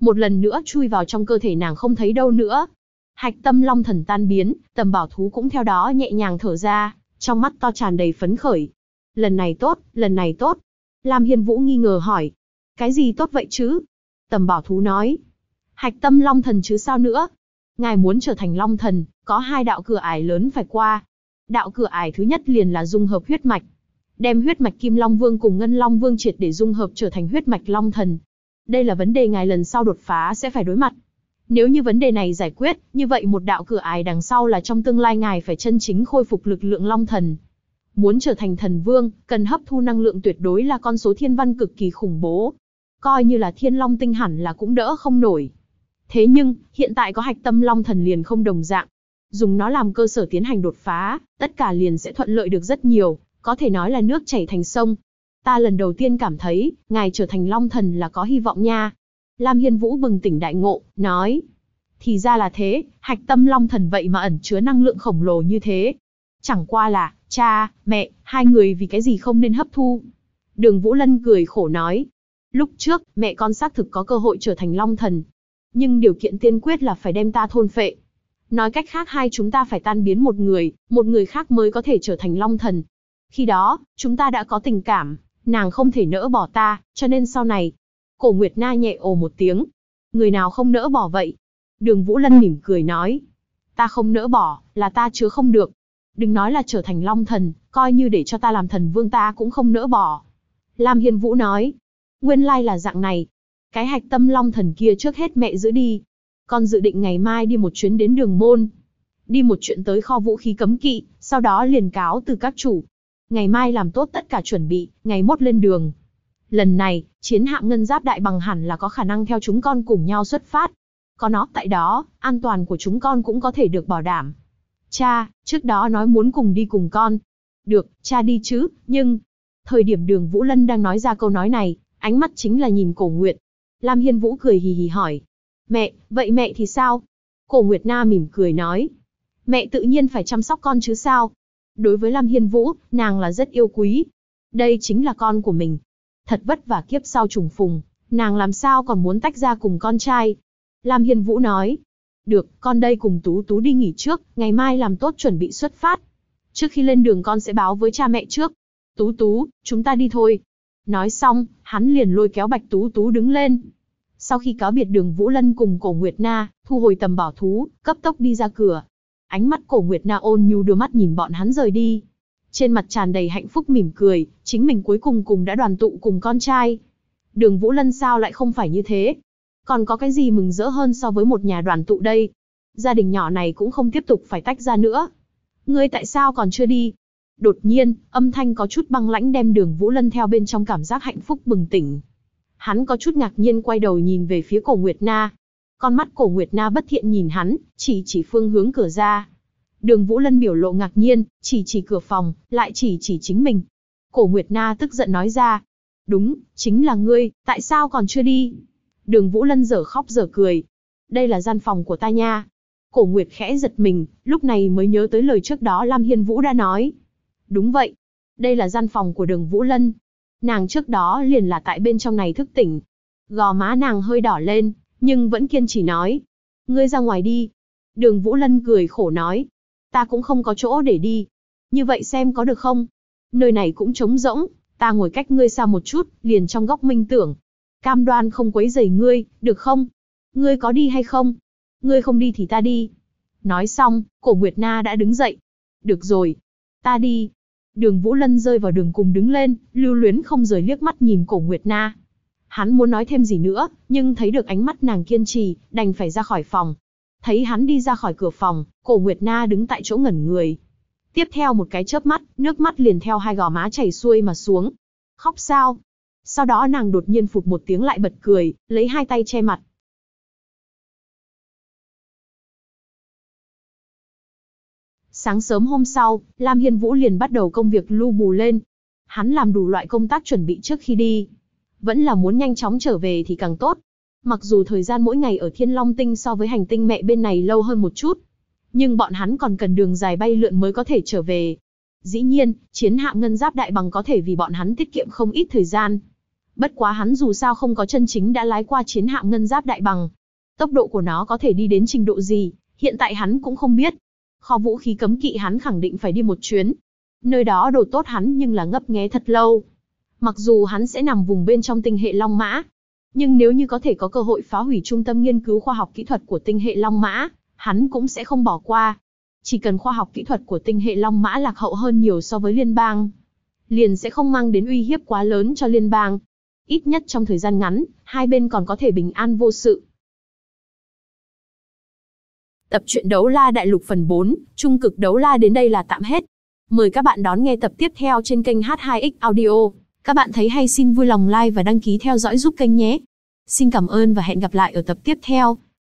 một lần nữa chui vào trong cơ thể nàng không thấy đâu nữa. Hạch tâm long thần tan biến, Tầm Bảo Thú cũng theo đó nhẹ nhàng thở ra, trong mắt to tràn đầy phấn khởi. Lần này tốt, lần này tốt. Lam Hiên Vũ nghi ngờ hỏi. Cái gì tốt vậy chứ? Tầm Bảo Thú nói. Hạch tâm long thần chứ sao nữa? Ngài muốn trở thành long thần, có 2 đạo cửa ải lớn phải qua. Đạo cửa ải thứ nhất liền là dung hợp huyết mạch. Đem huyết mạch Kim Long Vương cùng Ngân Long Vương triệt để dung hợp trở thành huyết mạch long thần. Đây là vấn đề ngài lần sau đột phá sẽ phải đối mặt. Nếu như vấn đề này giải quyết, như vậy một đạo cửa ải đằng sau là trong tương lai ngài phải chân chính khôi phục lực lượng long thần. Muốn trở thành thần vương, cần hấp thu năng lượng tuyệt đối là con số thiên văn cực kỳ khủng bố. Coi như là thiên long tinh hẳn là cũng đỡ không nổi. Thế nhưng, hiện tại có hạch tâm long thần liền không đồng dạng. Dùng nó làm cơ sở tiến hành đột phá, tất cả liền sẽ thuận lợi được rất nhiều, có thể nói là nước chảy thành sông. Ta lần đầu tiên cảm thấy, ngài trở thành long thần là có hy vọng nha. Lam Hiên Vũ bừng tỉnh đại ngộ, nói. Thì ra là thế, hạch tâm long thần vậy mà ẩn chứa năng lượng khổng lồ như thế. Chẳng qua là, cha, mẹ, 2 người vì cái gì không nên hấp thu. Đường Vũ Lân cười khổ nói. Lúc trước, mẹ con xác thực có cơ hội trở thành long thần. Nhưng điều kiện tiên quyết là phải đem ta thôn phệ. Nói cách khác hai chúng ta phải tan biến một người khác mới có thể trở thành long thần. Khi đó, chúng ta đã có tình cảm, nàng không thể nỡ bỏ ta, cho nên sau này. Cổ Nguyệt Na nhẹ ồ một tiếng. Người nào không nỡ bỏ vậy? Đường Vũ Lân mỉm cười nói. Ta không nỡ bỏ, là ta chứa không được. Đừng nói là trở thành long thần, coi như để cho ta làm thần vương ta cũng không nỡ bỏ. Lam Hiên Vũ nói. Nguyên lai là dạng này. Cái hạch tâm long thần kia trước hết mẹ giữ đi. Con dự định ngày mai đi một chuyến đến Đường Môn. Đi một chuyện tới kho vũ khí cấm kỵ, sau đó liền cáo từ các chủ. Ngày mai làm tốt tất cả chuẩn bị, ngày mốt lên đường. Lần này, chiến hạm ngân giáp đại bằng hẳn là có khả năng theo chúng con cùng nhau xuất phát. Có nó tại đó, an toàn của chúng con cũng có thể được bảo đảm. Cha, trước đó nói muốn cùng đi cùng con. Được, cha đi chứ, nhưng... Thời điểm Đường Vũ Lân đang nói ra câu nói này, ánh mắt chính là nhìn Cổ Nguyệt. Lam Hiên Vũ cười hì hì hỏi. Mẹ, vậy mẹ thì sao? Cổ Nguyệt Na mỉm cười nói. Mẹ tự nhiên phải chăm sóc con chứ sao? Đối với Lam Hiên Vũ, nàng là rất yêu quý. Đây chính là con của mình. Thật vất vả kiếp sau trùng phùng, nàng làm sao còn muốn tách ra cùng con trai. Lam Hiên Vũ nói. Được, con đây cùng Tú Tú đi nghỉ trước, ngày mai làm tốt chuẩn bị xuất phát. Trước khi lên đường con sẽ báo với cha mẹ trước. Tú Tú, chúng ta đi thôi. Nói xong, hắn liền lôi kéo Bạch Tú Tú đứng lên. Sau khi cáo biệt Đường Vũ Lân cùng Cổ Nguyệt Na, thu hồi tầm bảo thú, cấp tốc đi ra cửa. Ánh mắt Cổ Nguyệt Na ôn nhu đưa mắt nhìn bọn hắn rời đi. Trên mặt tràn đầy hạnh phúc mỉm cười, chính mình cuối cùng đã đoàn tụ cùng con trai. Đường Vũ Lân sao lại không phải như thế? Còn có cái gì mừng rỡ hơn so với một nhà đoàn tụ đây? Gia đình nhỏ này cũng không tiếp tục phải tách ra nữa. Ngươi tại sao còn chưa đi? Đột nhiên, âm thanh có chút băng lãnh đem Đường Vũ Lân theo bên trong cảm giác hạnh phúc bừng tỉnh. Hắn có chút ngạc nhiên quay đầu nhìn về phía Cổ Nguyệt Na. Con mắt Cổ Nguyệt Na bất thiện nhìn hắn, chỉ phương hướng cửa ra. Đường Vũ Lân biểu lộ ngạc nhiên, chỉ cửa phòng, lại chỉ chính mình. Cổ Nguyệt Na tức giận nói ra. Đúng, chính là ngươi, tại sao còn chưa đi? Đường Vũ Lân dở khóc dở cười. Đây là gian phòng của ta nha. Cổ Nguyệt khẽ giật mình, lúc này mới nhớ tới lời trước đó Lam Hiên Vũ đã nói. Đúng vậy, đây là gian phòng của Đường Vũ Lân. Nàng trước đó liền là tại bên trong này thức tỉnh. Gò má nàng hơi đỏ lên, nhưng vẫn kiên trì nói. Ngươi ra ngoài đi. Đường Vũ Lân cười khổ nói. Ta cũng không có chỗ để đi. Như vậy xem có được không? Nơi này cũng trống rỗng, ta ngồi cách ngươi xa một chút, liền trong góc minh tưởng. Cam đoan không quấy rầy ngươi, được không? Ngươi có đi hay không? Ngươi không đi thì ta đi. Nói xong, Cổ Nguyệt Na đã đứng dậy. Được rồi, ta đi. Đường Vũ Lân rơi vào đường cùng đứng lên, lưu luyến không rời liếc mắt nhìn Cổ Nguyệt Na. Hắn muốn nói thêm gì nữa, nhưng thấy được ánh mắt nàng kiên trì, đành phải ra khỏi phòng. Thấy hắn đi ra khỏi cửa phòng, Cổ Nguyệt Na đứng tại chỗ ngẩn người. Tiếp theo một cái chớp mắt, nước mắt liền theo hai gò má chảy xuôi mà xuống. Khóc sao? Sau đó nàng đột nhiên phụt một tiếng lại bật cười, lấy hai tay che mặt. Sáng sớm hôm sau, Lam Hiên Vũ liền bắt đầu công việc lu bù lên. Hắn làm đủ loại công tác chuẩn bị trước khi đi. Vẫn là muốn nhanh chóng trở về thì càng tốt. Mặc dù thời gian mỗi ngày ở Thiên Long Tinh so với hành tinh mẹ bên này lâu hơn một chút, nhưng bọn hắn còn cần đường dài bay lượn mới có thể trở về. Dĩ nhiên, chiến hạm ngân giáp đại bằng có thể vì bọn hắn tiết kiệm không ít thời gian. Bất quá hắn dù sao không có chân chính đã lái qua chiến hạm ngân giáp đại bằng. Tốc độ của nó có thể đi đến trình độ gì, hiện tại hắn cũng không biết. Kho vũ khí cấm kỵ hắn khẳng định phải đi một chuyến. Nơi đó đồ tốt hắn nhưng là ngấp nghé thật lâu. Mặc dù hắn sẽ nằm vùng bên trong tinh hệ Long Mã, nhưng nếu như có thể có cơ hội phá hủy trung tâm nghiên cứu khoa học kỹ thuật của tinh hệ Long Mã, hắn cũng sẽ không bỏ qua. Chỉ cần khoa học kỹ thuật của tinh hệ Long Mã lạc hậu hơn nhiều so với liên bang, liền sẽ không mang đến uy hiếp quá lớn cho liên bang. Ít nhất trong thời gian ngắn, hai bên còn có thể bình an vô sự. Tập truyện Đấu La Đại Lục phần 4, Trung cực Đấu La đến đây là tạm hết. Mời các bạn đón nghe tập tiếp theo trên kênh H2X Audio. Các bạn thấy hay xin vui lòng like và đăng ký theo dõi giúp kênh nhé. Xin cảm ơn và hẹn gặp lại ở tập tiếp theo.